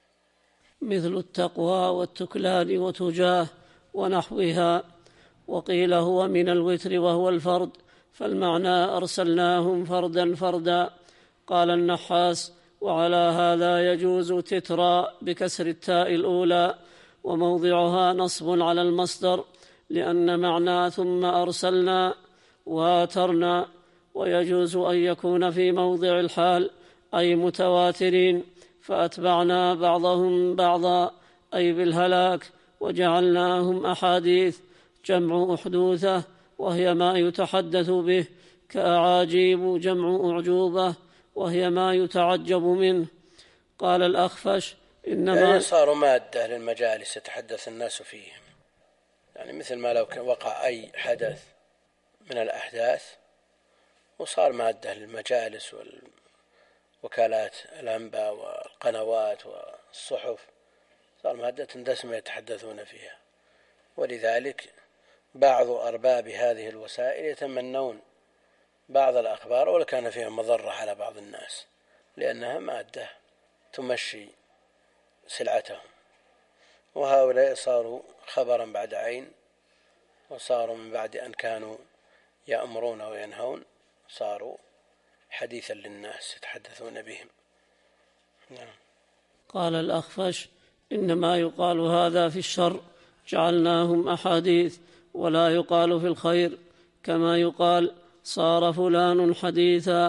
مثل التقوى والتكلان وتجاه ونحوها. وقيل هو من الوتر وهو الفرد، فالمعنى أرسلناهم فردا فردا. قال النحاس: وعلى هذا يجوز تترى بكسر التاء الأولى وموضعها نصب على المصدر، لأن معنى ثم أرسلنا واترنا. ويجوز أن يكون في موضع الحال أي متواترين، فأتبعنا بعضهم بعضا أي بالهلاك، وجعلناهم أحاديث جمع أحدوثة، وهي ما يتحدث به، كأعاجيب جمع أعجوبة، وهي ما يتعجب منه. قال الأخفش: إنما يعني صاروا مادة للمجالس يتحدث الناس فيهم، يعني مثل ما لو وقع أي حدث من الأحداث وصار مادة للمجالس والوكالات الأنباء والقنوات والصحف، صار مادة دسمة يتحدثون فيها. ولذلك بعض أرباب هذه الوسائل يتمنون بعض الأخبار ولو كان فيها مضرة على بعض الناس، لأنها مادة تمشي سلعتهم. وهؤلاء صاروا خبرا بعد عين، وصاروا من بعد أن كانوا يأمرون وينهون صاروا حديثا للناس يتحدثون بهم. نعم. قال الأخفش: إنما يقال هذا في الشر، جعلناهم أحاديث، ولا يقال في الخير، كما يقال صار فلان حديثا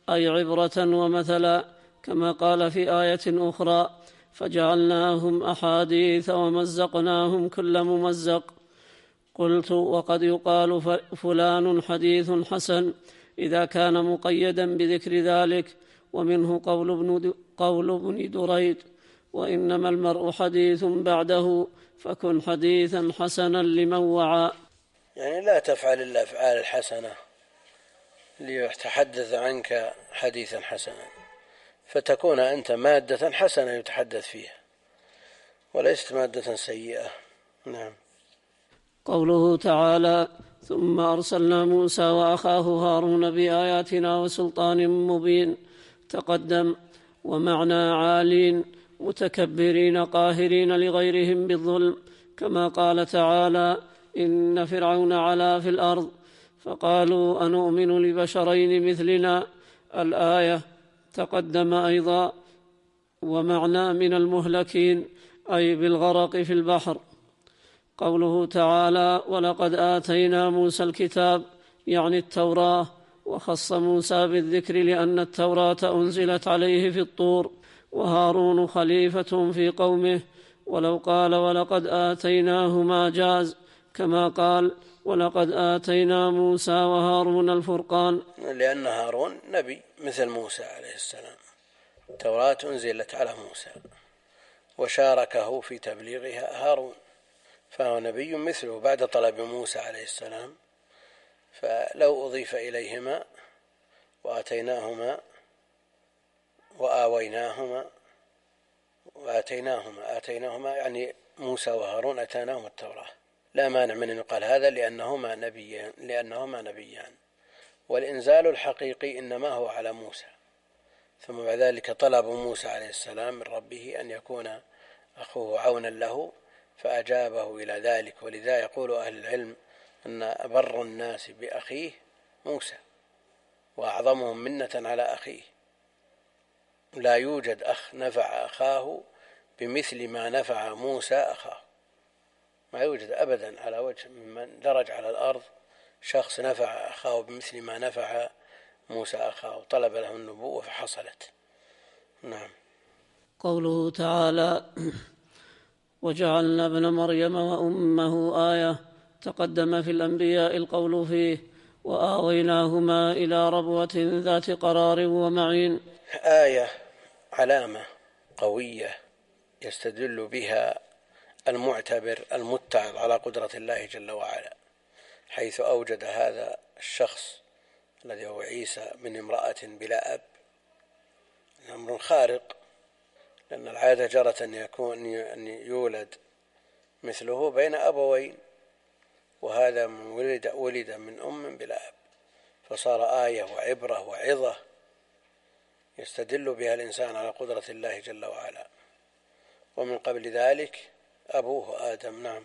أي عبرة ومثلا، كما قال في آية أخرى: فجعلناهم أحاديث ومزقناهم كل ممزق. قلت: وقد يقال فلان حديث حسن إذا كان مقيدا بذكر ذلك، ومنه قول ابن, قول ابن دريد: وإنما المرء حديث بعده، فكن حديثا حسنا لمن وعى. يعني لا تفعل الأفعال الحسنة ليتحدث عنك حديثا حسنا، فتكون أنت مادة حسنة يتحدث فيها وليست مادة سيئة. نعم. قوله تعالى: ثم أرسلنا موسى وأخاه هارون بآياتنا وسلطان مبين، تقدم. ومعنى عالين متكبرين قاهرين لغيرهم بالظلم، كما قال تعالى: إن فرعون علا في الأرض فقالوا أنؤمن لبشرين مثلنا، الآية. تقدم أيضا. ومعنى من المهلكين أي بالغرق في البحر. قوله تعالى: ولقد آتينا موسى الكتاب، يعني التوراة، وخص موسى بالذكر لأن التوراة أنزلت عليه في الطور، وهارون خليفة في قومه، ولو قال ولقد آتيناهما جاز، كما قال: ولقد آتينا موسى وهارون الفرقان، لأن هارون نبي مثل موسى عليه السلام، التوراة أنزلت على موسى وشاركه في تبليغها هارون، فهو نبي مثله بعد طلب موسى عليه السلام. فلو أضيف إليهما وآتيناهما وآويناهما وآتيناهما آتيناهما يعني موسى وهارون أتاناهم التوراة، لا مانع من أن يقال هذا لأنهما نبيان لأنهما نبيان والإنزال الحقيقي إنما هو على موسى. ثم بعد ذلك طلب موسى عليه السلام من ربه أن يكون أخوه عونا له، فأجابه إلى ذلك. ولذا يقول أهل العلم أن أبر الناس بأخيه موسى، وأعظمهم منة على أخيه. لا يوجد أخ نفع أخاه بمثل ما نفع موسى أخاه، ما يوجد أبدا على وجه من درج على الأرض شخص نفع أخاه بمثل ما نفع موسى أخاه، طلب له النبوة فحصلت. نعم. قوله تعالى: وجعلنا ابن مريم وأمه آية، تقدم في الأنبياء القول فيه: وآويناهما إلى ربوة ذات قرار ومعين. آية علامة قوية يستدل بها المعتبر المتعظ على قدرة الله جل وعلا، حيث أوجد هذا الشخص الذي هو عيسى من امرأة بلا أب. أمر خارق، لأن العادة جرت أن يكون أن يولد مثله بين أبوين، وهذا ولد ولد من أم بلا أب، فصار آية وعبرة وعظة يستدل بها الإنسان على قدرة الله جل وعلا. ومن قبل ذلك أبوه آدم. نعم.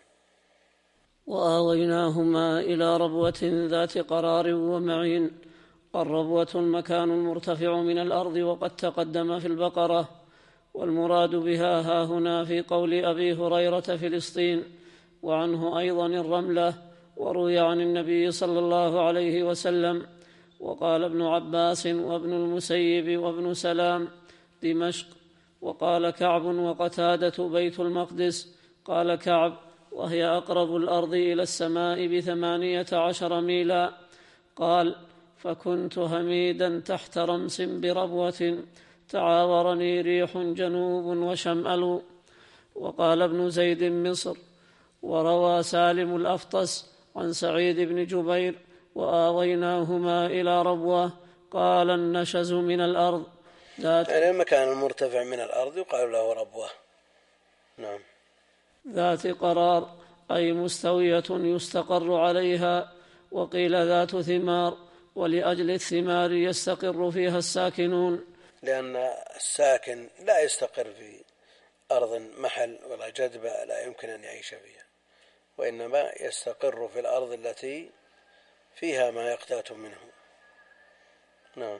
وآويناهما إلى ربوة ذات قرار ومعين. الربوة المكان المرتفع من الأرض، وقد تقدم في البقرة. والمراد بها هاهنا في قول أبي هريرة فلسطين، وعنه أيضا الرملة، وروي عن النبي صلى الله عليه وسلم. وقال ابن عباس وابن المسيب وابن سلام دمشق. وقال كعب وقتادة بيت المقدس. قال كعب: وهي أقرب الأرض إلى السماء بثمانية عشر ميلا. قال: فكنت هميدا تحت رمس بربوة، تعاورني ريح جنوب وشمأل. وقال ابن زيد مصر. وروى سالم الأفطس عن سعيد بن جبير: وآويناهما إلى ربوة، قال: النشز من الأرض ذات يعني المكان المرتفع من الأرض يقال له ربوة. نعم. ذات قرار أي مستوية يستقر عليها. وقيل ذات ثمار، ولأجل الثمار يستقر فيها الساكنون، لأن الساكن لا يستقر في أرض محل ولا جدبة لا يمكن أن يعيش فيها، وإنما يستقر في الأرض التي فيها ما يقتات منه. نعم.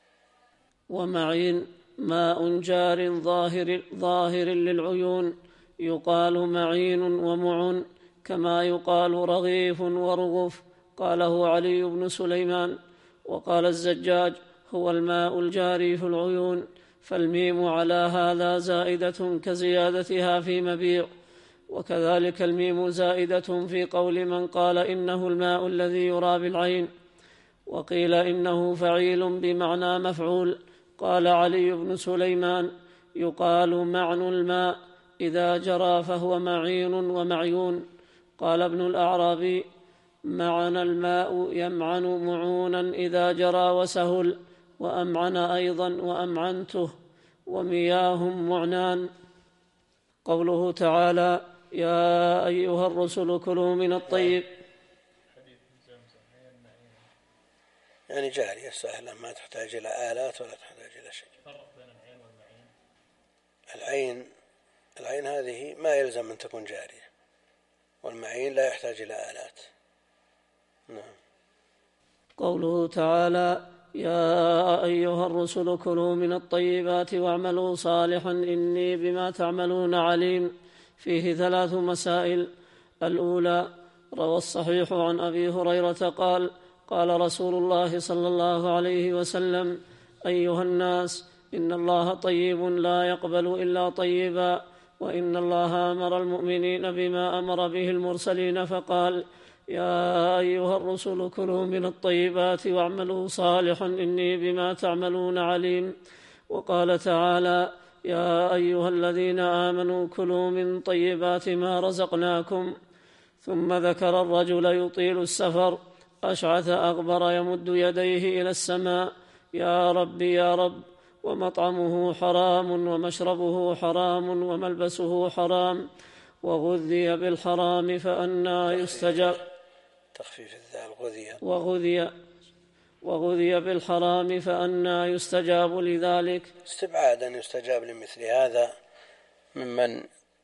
ومعين ماء جار ظاهر, ظاهر للعيون، يقال معين ومعن، كما يقال رغيف ورغف. قاله علي بن سليمان. وقال الزجاج: هو الماء الجاري في العيون، فالميم على هذا زائدة كزيادتها في مبيع. وكذلك الميم زائدة في قول من قال إنه الماء الذي يرى بالعين، وقيل إنه فعيل بمعنى مفعول. قال علي بن سليمان: يقال معنى الماء إذا جرى فهو معين ومعيون. قال ابن الأعرابي: معنى الماء يمعن معونا إذا جرى وسهل، وأمعن أيضا وأمعنته، ومياه معنان. قوله تعالى: يا أيها الرسل كلوا من الطيب، يعني جارية سهلة ما تحتاج إلى آلات ولا تحتاج إلى شيء. العين العين هذه ما يلزم أن تكون جارية، والمعين لا يحتاج إلى آلات. نعم. قوله تعالى: يا أيها الرسل كلوا من الطيبات واعملوا صالحا إني بما تعملون عليم. فيه ثلاث مسائل. الأولى: روى الصحيح عن أبي هريرة قال: قال رسول الله صلى الله عليه وسلم: أيها الناس، إن الله طيب لا يقبل إلا طيبا، وإن الله أمر المؤمنين بما أمر به المرسلين فقال: يا أيها الرسل كلوا من الطيبات واعملوا صالحا إني بما تعملون عليم. وقال تعالى: يا أيها الذين آمنوا كلوا من طيبات ما رزقناكم. ثم ذكر الرجل يطيل السفر أشعث أغبر يمد يديه إلى السماء: يا رب يا رب، ومطعمه حرام ومشربه حرام وملبسه حرام، وغذي بالحرام فأنى يستجاب. تخفيف الذال غذي وغذي وغذي بالحرام فأنى يستجاب لذلك. استبعادا يستجاب لمثل هذا ممن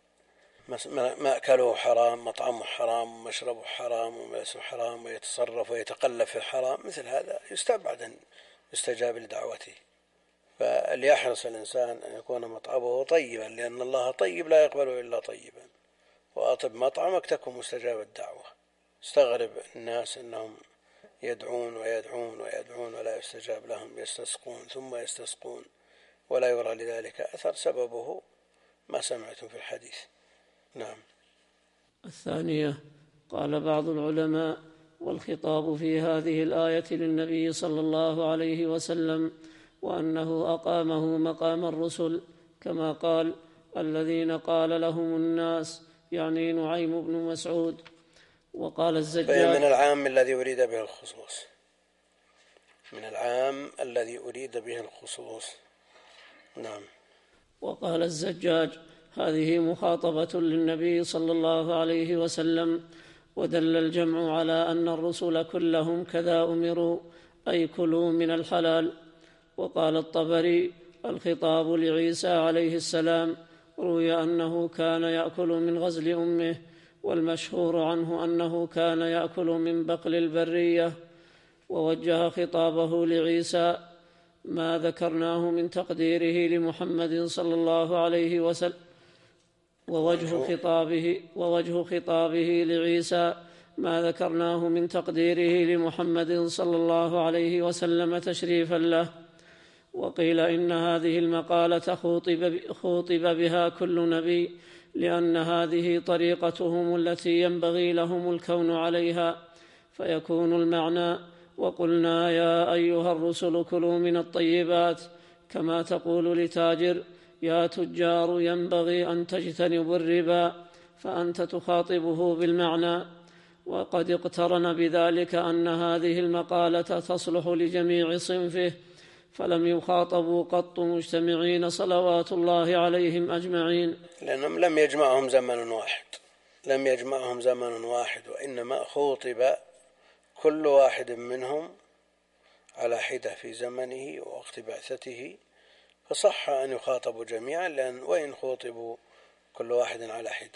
مأكله حرام، مطعمه حرام، مشربه حرام، وملبسه حرام، ويتصرف ويتقلب في الحرام. مثل هذا يستبعد أن يستجاب لدعوته. فليحرص الإنسان أن يكون مطعمه طيبا، لأن الله طيب لا يقبل إلا طيبا. وأطب مطعمك تكن مستجاب الدعوة. استغرب الناس أنهم يدعون ويدعون ويدعون ولا يستجاب لهم، يستسقون ثم يستسقون ولا يرى لذلك أثر، سببه ما سمعتم في الحديث. نعم. الثانية: قال بعض العلماء: والخطاب في هذه الآية للنبي صلى الله عليه وسلم، وأنه أقامه مقام الرسل، كما قال: الذين قال لهم الناس، يعني نعيم بن مسعود. وقال الزجاج: من العام الذي أريد به الخصوص، من العام الذي أريد به الخصوص. نعم. وقال الزجاج: هذه مخاطبة للنبي صلى الله عليه وسلم. ودل الجمع على أن الرسل كلهم كذا أمروا، أي كلوا من الحلال. وقال الطبري: الخطاب لعيسى عليه السلام، روي أنه كان يأكل من غزل أمه، والمشهور عنه أنه كان يأكل من بقل البرية. ووجه خطابه لعيسى ما ذكرناه من تقديره لمحمد صلى الله عليه وسلم. ووجه خطابه, ووجه خطابه لعيسى ما ذكرناه من تقديره لمحمد صلى الله عليه وسلم تشريفا له. وقيل إن هذه المقالة خوطب, خوطب بها كل نبي، لأن هذه طريقتهم التي ينبغي لهم الكون عليها. فيكون المعنى: وقلنا يا أيها الرسل كلوا من الطيبات، كما تقول لتاجر: يا تجار ينبغي أن تجتنبوا الربا، فأنت تخاطبه بالمعنى. وقد اقترن بذلك أن هذه المقالة تصلح لجميع صنفه، فلم يخاطبوا قط مجتمعين صلوات الله عليهم أجمعين، لأنهم لم يجمعهم زمن واحد لم يجمعهم زمن واحد وإنما خوطب كل واحد منهم على حدة في زمنه ووقت بعثته، فصح أن يخاطبوا جميعا، لأن وإن خوطبوا كل واحد على حدة.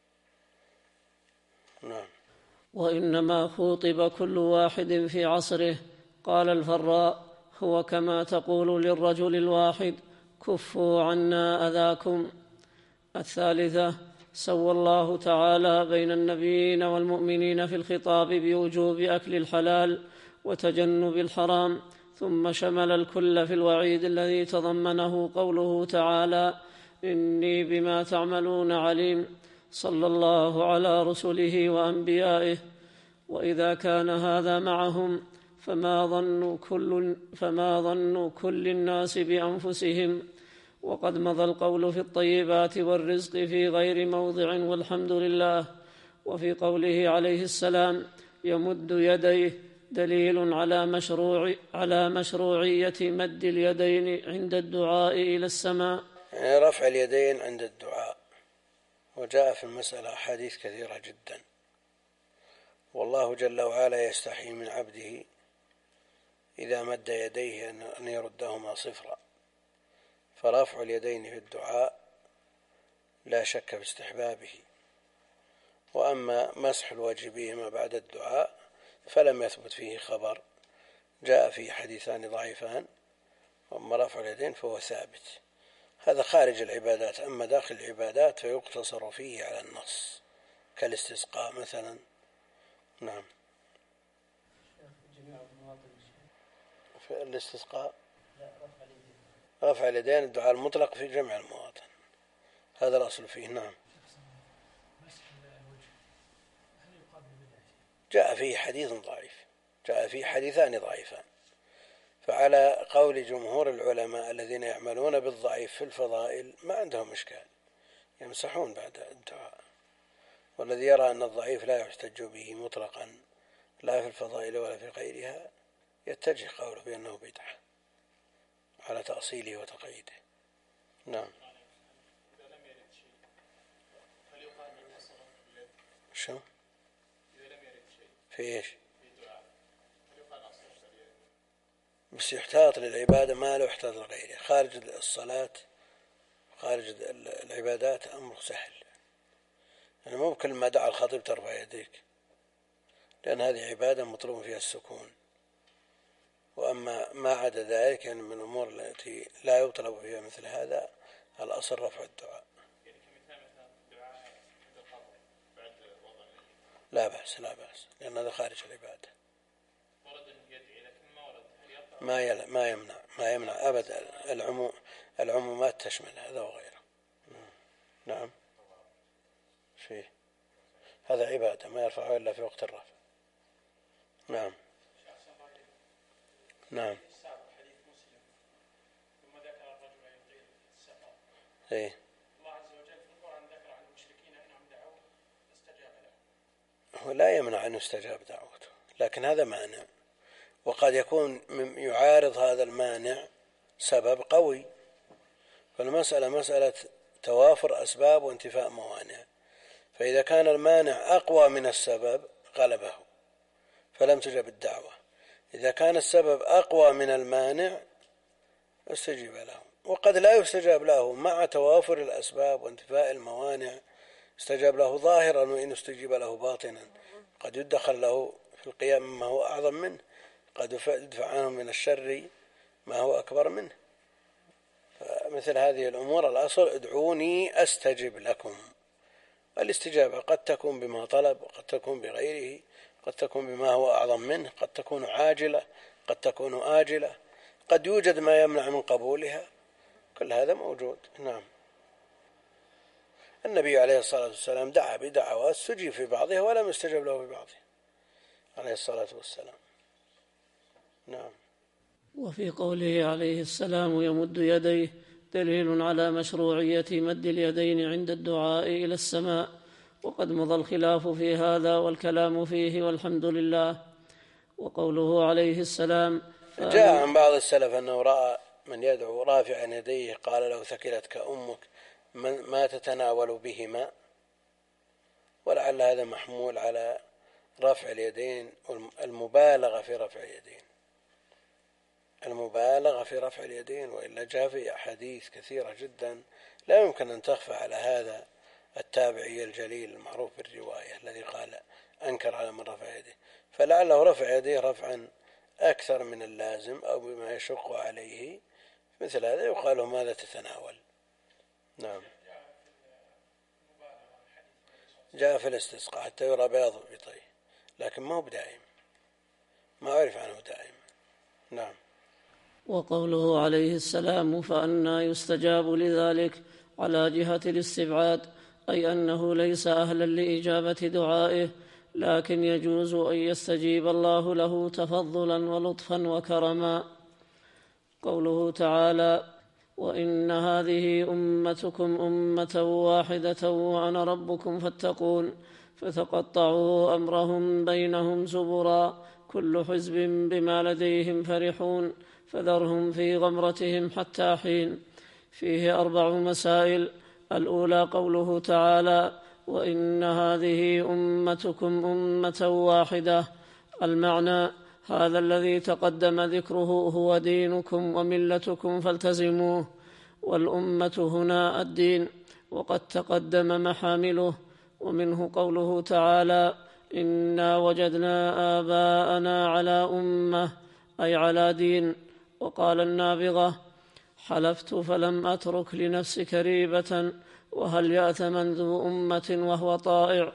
نعم. وإنما خوطب كل واحد في عصره. قال الفراء: هو كما تقول للرجل الواحد: كفوا عنا أذاكم. الثالثة: سوى الله تعالى بين النبيين والمؤمنين في الخطاب بوجوب أكل الحلال وتجنب الحرام، ثم شمل الكل في الوعيد الذي تضمنه قوله تعالى: إني بما تعملون عليم، صلى الله على رسله وأنبيائه. وإذا كان هذا معهم فما ظن كل, فما ظن كل الناس بأنفسهم؟ وقد مضى القول في الطيبات والرزق في غير موضع والحمد لله. وفي قوله عليه السلام: يمد يديه، دليل على مشروع على مشروعية مد اليدين عند الدعاء إلى السماء، يعني رفع اليدين عند الدعاء. وجاء في المسألة أحاديث كثيرة جدا، والله جل وعلا يستحي من عبده إذا مد يديه أن يردهما صفرا، فرفع اليدين في الدعاء لا شك في استحبابه. وأما مسح الوجه بهما بعد الدعاء فلم يثبت فيه خبر، جاء فيه حديثان ضعيفان، وأما رفع اليدين فهو ثابت. هذا خارج العبادات. أما داخل العبادات فيقتصر فيه على النص كالاستسقاء مثلا. نعم. في الاستسقاء رفع اليدين الدعاء المطلق في جميع المواطن، هذا الأصل فيه. نعم. جاء فيه حديث ضعيف، جاء فيه حديثان ضعيفان، فعلى قول جمهور العلماء الذين يعملون بالضعيف في الفضائل ما عندهم إشكال، يمسحون بعد الدعاء. والذي يرى أن الضعيف لا يحتج به مطلقا لا في الفضائل ولا في غيرها يتجه قوله بأنه بدعة على تأصيله وتقييده. نعم. شو في إيش؟ بس يحتاط للعبادة ما له يحتاط لغيره. خارج الصلاة خارج العبادات أمر سهل، يعني مو كل ما دعا الخطيب ترفع يديك، لأن هذه عبادة مطلوب فيها السكون. وأما ما عدا ذلك يعني من الأمور التي لا يطلب فيها مثل هذا الأصل رفع الدعاء. لا بأس لا بأس، لأن هذا خارج العبادة. ما يل... ما يمنع ما يمنع أبدا. العموم العمومات تشمل هذا وغيره. نعم. فيه هذا عبادة ما يرفعه إلا في وقت الرفع. نعم. نعم. إيه. هو لا يمنع أن يستجاب دعوته، لكن هذا مانع، وقد يكون يعارض هذا المانع سبب قوي. فالمسألة مسألة توافر أسباب وانتفاء موانع، فإذا كان المانع أقوى من السبب غلبه فلم تجب الدعوة. إذا كان السبب أقوى من المانع استجيب له. وقد لا يستجاب له مع توافر الأسباب وانتفاء الموانع، استجاب له ظاهرا وإن استجيب له باطنا. قد يدخل له في القيام ما هو أعظم منه، قد يدفع عنه من الشر ما هو أكبر منه. فمثل هذه الأمور الأصل ادعوني أستجب لكم. الاستجابة قد تكون بما طلب، وقد تكون بغيره، قد تكون بما هو أعظم منه، قد تكون عاجلة، قد تكون آجلة، قد يوجد ما يمنع من قبولها، كل هذا موجود. نعم. النبي عليه الصلاة والسلام دعا بدعوات استجيب في بعضها ولم يستجب له في بعضها عليه الصلاة والسلام. نعم. وفي قوله عليه السلام: يمد يديه، دليل على مشروعية مد اليدين عند الدعاء إلى السماء. وقد مضى الخلاف في هذا والكلام فيه والحمد لله. وقوله عليه السلام: جاء عن بعض السلف أنه رأى من يدعو رافعا يديه قال له: ثكلتك أمك ما تتناول بهما. ولعل هذا محمول على رفع اليدين والمبالغة في رفع اليدين، المبالغة في رفع اليدين. وإلا جاء في أحاديث كثيرة جدا لا يمكن أن تخفى على هذا التابعي الجليل المعروف بالرواية الذي قال أنكر على من رفع يديه، فلعله رفع يديه رفعا أكثر من اللازم أو بما يشق عليه، مثل هذا يقال له: ماذا تتناول؟ نعم. جاء في الاستسقاء حتى يرى بياض إبطيه، لكن ما هو بدائم، ما أعرف عنه دائم. نعم. وقوله عليه السلام فأنى يستجاب لذلك على جهة الاستبعاد، أي أنه ليس أهلا لإجابة دعائه، لكن يجوز أن يستجيب الله له تفضلا ولطفا وكرما. قوله تعالى وإن هذه أمتكم أمة واحدة وأنا ربكم فاتقون فتقطعوا أمرهم بينهم زبرا كل حزب بما لديهم فرحون فذرهم في غمرتهم حتى حين. فيه أربع مسائل. الأولى قوله تعالى وإن هذه أمتكم أمة واحدة، المعنى هذا الذي تقدم ذكره هو دينكم وملتكم فالتزموه، والأمة هنا الدين وقد تقدم محامله. ومنه قوله تعالى إنا وجدنا آباءنا على أمة، أي على دين. وقال النابغة حلفت فلم أترك لنفسك ريبة وهل يأتمن ذو أمة وهو طائع.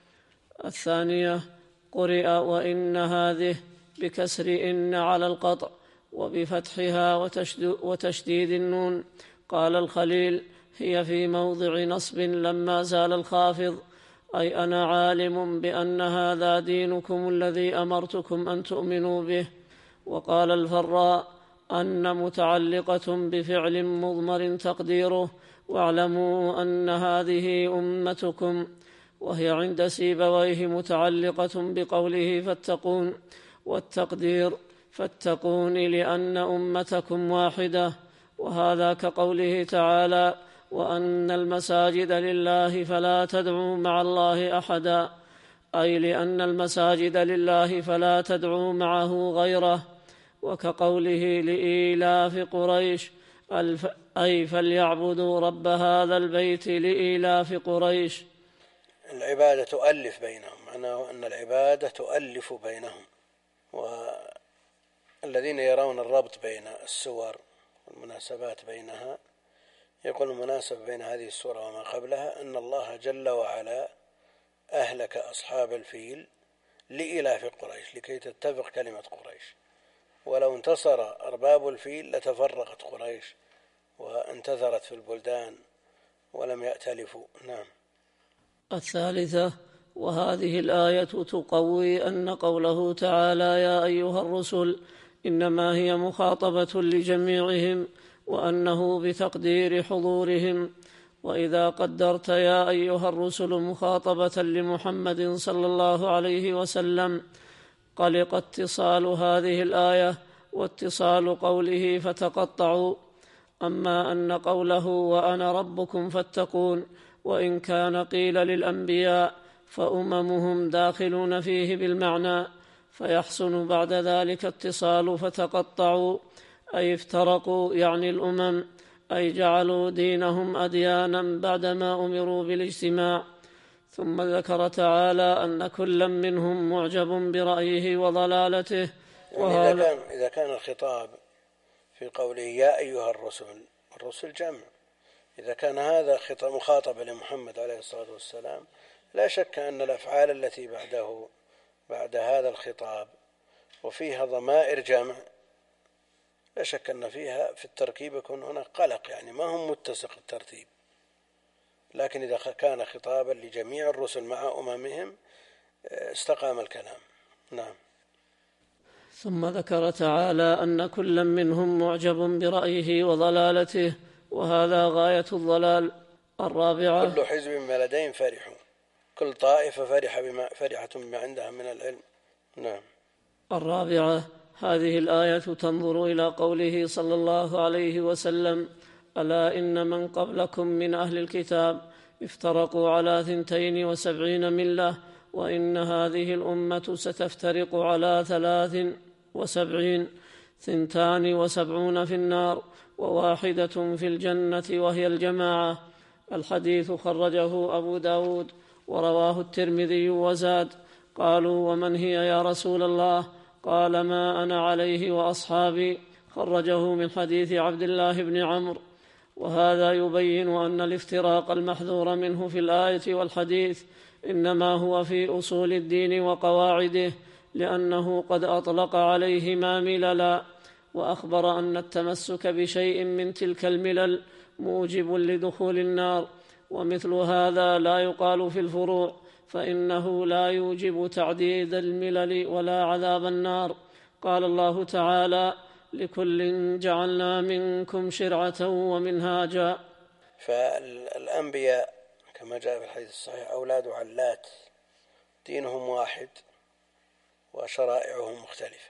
الثانية قرئ وإن هذه بكسر إن على القطع وبفتحها وتشديد النون. قال الخليل هي في موضع نصب لما زال الخافض، أي أنا عالم بأن هذا دينكم الذي أمرتكم أن تؤمنوا به. وقال الفراء أن متعلقة بفعل مضمر تقديره واعلموا أن هذه أمتكم، وهي عند سيبويه متعلقة بقوله فاتقون، والتقدير فاتقون لأن أمتكم واحدة. وهذا كقوله تعالى وأن المساجد لله فلا تدعوا مع الله أحدا، أي لأن المساجد لله فلا تدعوا معه غيره. وكقوله لإيلاف قريش أي فليعبدوا رب هذا البيت لإيلاف قريش. العبادة تؤلف بينهم، معناه أن العبادة تؤلف بينهم. والذين يرون الربط بين السور والمناسبات بينها يقول المناسبة بين هذه السورة وما قبلها أن الله جل وعلا أهلك أصحاب الفيل لإيلاف قريش لكي تتفق كلمة قريش، ولو انتصر أرباب الفيل لتفرقت قريش وانتثرت في البلدان ولم يأتلفوا. نعم. الثالثة وهذه الآية تقوي أن قوله تعالى يا أيها الرسل إنما هي مخاطبة لجميعهم، وأنه بتقدير حضورهم. وإذا قدرت يا أيها الرسل مخاطبة لمحمد صلى الله عليه وسلم قلق اتصال هذه الآية واتصال قوله فتقطعوا. أما أن قوله وأنا ربكم فاتقون وإن كان قيل للأنبياء فأممهم داخلون فيه بالمعنى، فيحسن بعد ذلك اتصال فتقطعوا أي افترقوا، يعني الأمم، أي جعلوا دينهم أديانا بعدما أمروا بالاجتماع. ثم ذكر تعالى أن كلا منهم معجب برأيه وضلالته. يعني إذا كان, إذا كان الخطاب في قوله يا أيها الرسل، الرسل جمع، إذا كان هذا خطاب مخاطبة لمحمد عليه الصلاة والسلام لا شك أن الأفعال التي بعده بعد هذا الخطاب وفيها ضمائر جمع لا شك أن فيها في التركيب يكون هناك قلق، يعني ما هم متسق الترتيب. لكن إذا كان خطابا لجميع الرسل مع أممهم استقام الكلام. نعم. ثم ذكر تعالى أن كلا منهم معجب برأيه وضلالته، وهذا غاية الضلال. الرابعة كل حزب بما لديهم فرحون، كل طائفة فرح بما فرحة بما عندها من العلم. نعم. الرابعة هذه الآية تنظر إلى قوله صلى الله عليه وسلم ألا إن من قبلكم من أهل الكتاب افترقوا على ثنتين وسبعين ملة وإن هذه الأمة ستفترق على ثلاث وسبعين، ثنتان وسبعون في النار وواحدة في الجنة وهي الجماعة. الحديث خرجه أبو داود ورواه الترمذي وزاد. قالوا ومن هي يا رسول الله؟ قال ما أنا عليه وأصحابي. خرجه من حديث عبد الله بن عمرو. وهذا يبين أن الافتراق المحذور منه في الآية والحديث إنما هو في أصول الدين وقواعده، لأنه قد أطلق عليهما مللا وأخبر أن التمسك بشيء من تلك الملل موجب لدخول النار، ومثل هذا لا يقال في الفروع، فإنه لا يوجب تعديد الملل ولا عذاب النار. قال الله تعالى: لكل جعلنا منكم شرعة ومنهاجا. فالأنبياء كما جاء في الحديث الصحيح أولاد علات، دينهم واحد وشرائعهم مختلفة.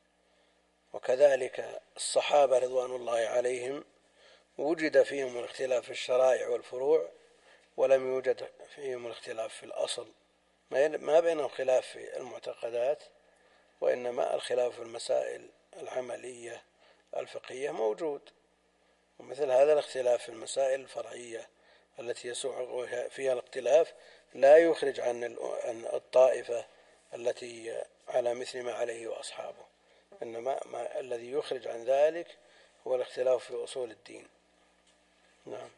وكذلك الصحابة رضوان الله عليهم وجد فيهم الاختلاف في الشرائع والفروع، ولم يوجد فيهم الاختلاف في الأصل، ما بينهم خلاف في المعتقدات، وإنما الخلاف في المسائل العملية الفقهية موجود. ومثل هذا الاختلاف في المسائل الفرعية التي يسوع فيها الاختلاف لا يخرج عن الطائفة التي على مثل ما عليه وأصحابه، إنما ما الذي يخرج عن ذلك هو الاختلاف في أصول الدين. نعم.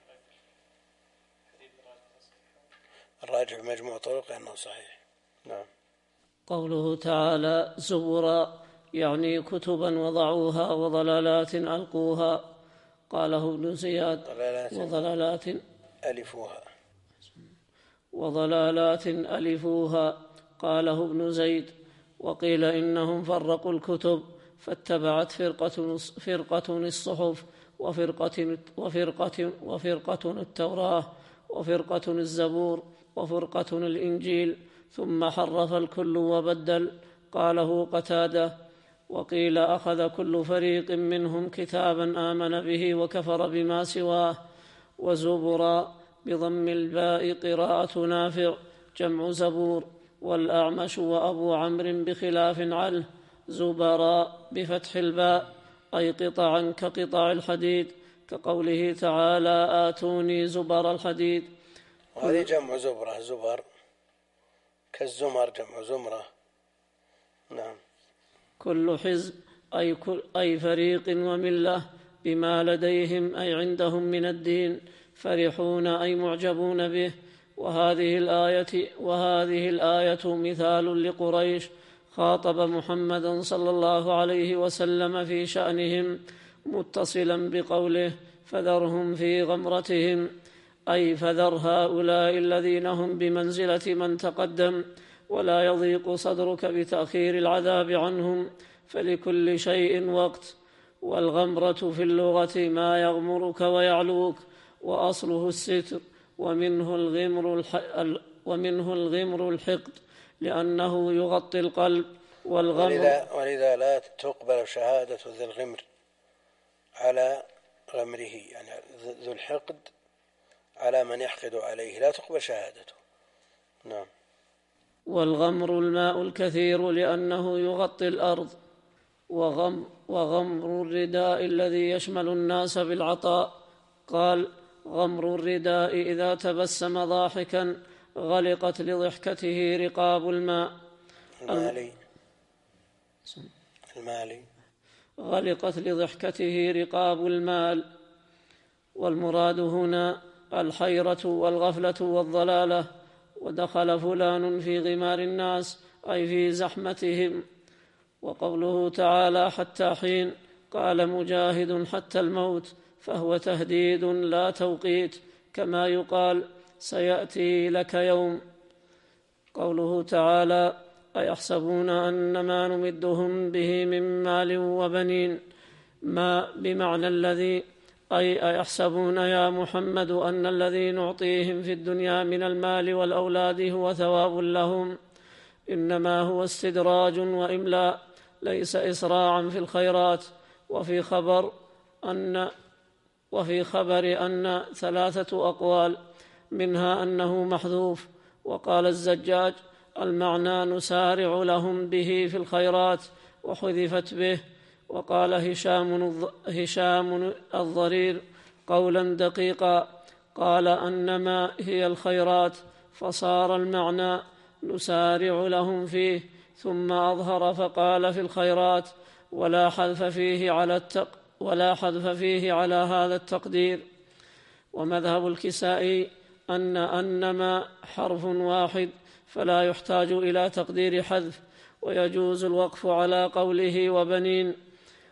الراجح مجموع طرق أنه صحيح. نعم. قوله تعالى: زبرا يعني كتبا وضعوها وضلالات ألقوها. قاله ابن زياد: ضلالات وضلالات ألفوها وضلالات ألفوها. قاله ابن زيد. وقيل إنهم فرقوا الكتب فاتبعت فرقة, فرقة الصحف وفرقة, وفرقة, وفرقة التوراة وفرقة الزبور وفرقة الإنجيل، ثم حرف الكل وبدل. قاله قتادة. وقيل أخذ كل فريق منهم كتابا آمن به وكفر بما سواه. وزبرا بضم الباء قراءة نافع جمع زبور، والأعمش وأبو عمرو بخلاف عنه زبراء بفتح الباء، أي قطعا كقطع الحديد، كقوله تعالى: آتوني زبر الحديد. وهذه جمع زبرة، زبر كالزمر جمع زمرة. نعم. كل حزب أي, كل أي فريق وملة بما لديهم أي عندهم من الدين، فرحون أي معجبون به. وهذه الآية, وهذه الآية مثال لقريش خاطب محمدا صلى الله عليه وسلم في شأنهم، متصلا بقوله: فذرهم في غمرتهم، أي فذر هؤلاء الذين هم بمنزلة من تقدم، ولا يضيق صدرك بتأخير العذاب عنهم، فلكل شيء وقت. والغمرة في اللغة ما يغمرك ويعلوك، وأصله الستر، ومنه الغمر, الح... ومنه الغمر الحقد، لأنه يغطي القلب. والغمر ولذا, ولذا لا تقبل شهادة ذي الغمر على غمره، يعني ذو الحقد على من يحقد عليه لا تقبل شهادته. نعم. والغمر الماء الكثير لأنه يغطي الأرض. وغم وغمر الرداء الذي يشمل الناس بالعطاء. قال: غمر الرداء إذا تبسم ضاحكا غلقت لضحكته رقاب الماء. المالي المالي غلقت لضحكته رقاب المال. والمراد هنا الحيرة والغفلة والضلالة. ودخل فلان في غمار الناس أي في زحمتهم. وقوله تعالى: حتى حين، قال مجاهد: حتى الموت، فهو تهديد لا توقيت، كما يقال: سيأتي لك يوم. قوله تعالى: أيحسبون أن ما نمدهم به من مال وبنين، ما بمعنى الذي، أي أيحسبون يا محمد أن الذي نعطيهم في الدنيا من المال والأولاد هو ثواب لهم، إنما هو استدراج وإملاء، ليس إسراعا في الخيرات. وفي خبر أن وفي خبر أن ثلاثة أقوال، منها أنه محذوف. وقال الزجاج: المعنى نسارع لهم به في الخيرات، وحذفت به. وقال هشام هشام الضرير قولا دقيقا، قال: أنما هي الخيرات، فصار المعنى نسارع لهم فيه، ثم أظهر فقال: في الخيرات، ولا حذف فيه على التق ولا حذف فيه على هذا التقدير. ومذهب الكسائي أن أنما حرف واحد، فلا يحتاج إلى تقدير حذف، ويجوز الوقف على قوله وبنين.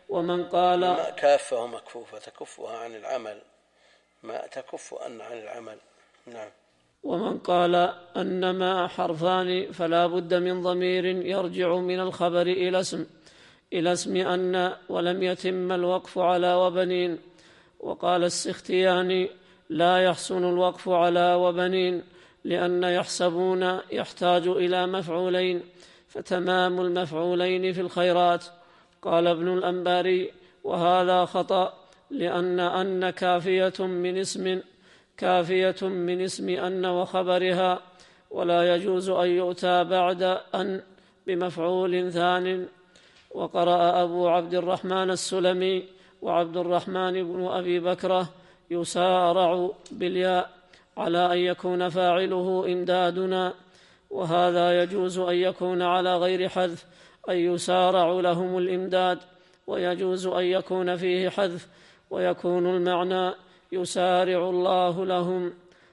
ومن قال ما كافة ومكفوفة تكفها عن العمل، ما تكف أن عن العمل. نعم. ومن قال أنما حرفان فلا بد من ضمير يرجع من الخبر إلى اسم إلى اسم أن، ولم يتم الوقف على وبنين. وقال السختياني لا يحسن الوقف على وبنين لأن يحسبون يحتاج إلى مفعولين، فتمام المفعولين في الخيرات. قال ابن الأنباري وهذا خطأ، لأن أن كافية من اسم كافية من اسم أن وخبرها، ولا يجوز أن يؤتى بعد أن بمفعول ثان. وقرأ أبو عبد الرحمن السلمي وعبد الرحمن بن أبي بكرة يسارع بالياء على أن يكون فاعله إمدادنا، وهذا يجوز أن يكون على غير حذف، أن يسارع لهم الإمداد، ويجوز أن يكون فيه حذف ويكون المعنى يسارع الله لهم،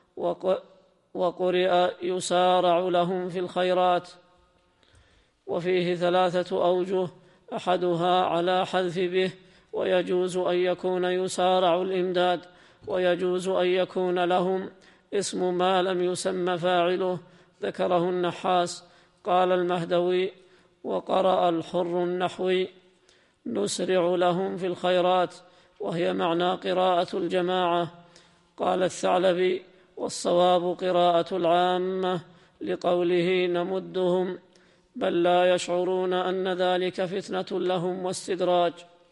وقرئ يسارع لهم في الخيرات. وفيه ثلاثة أوجه، أحدها على حذف به، ويجوز أن يكون يسارع الإمداد، ويجوز أن يكون لهم اسم ما لم يسم فاعله، ذكره النحاس. قال المهدوي وقرأ الحر النحوي نسرع لهم في الخيرات، وهي معنى قراءة الجماعة. قال الثعلبي والصواب قراءة العامة لقوله نمدهم، بل لا يشعرون أن ذلك فتنة لهم واستدراج.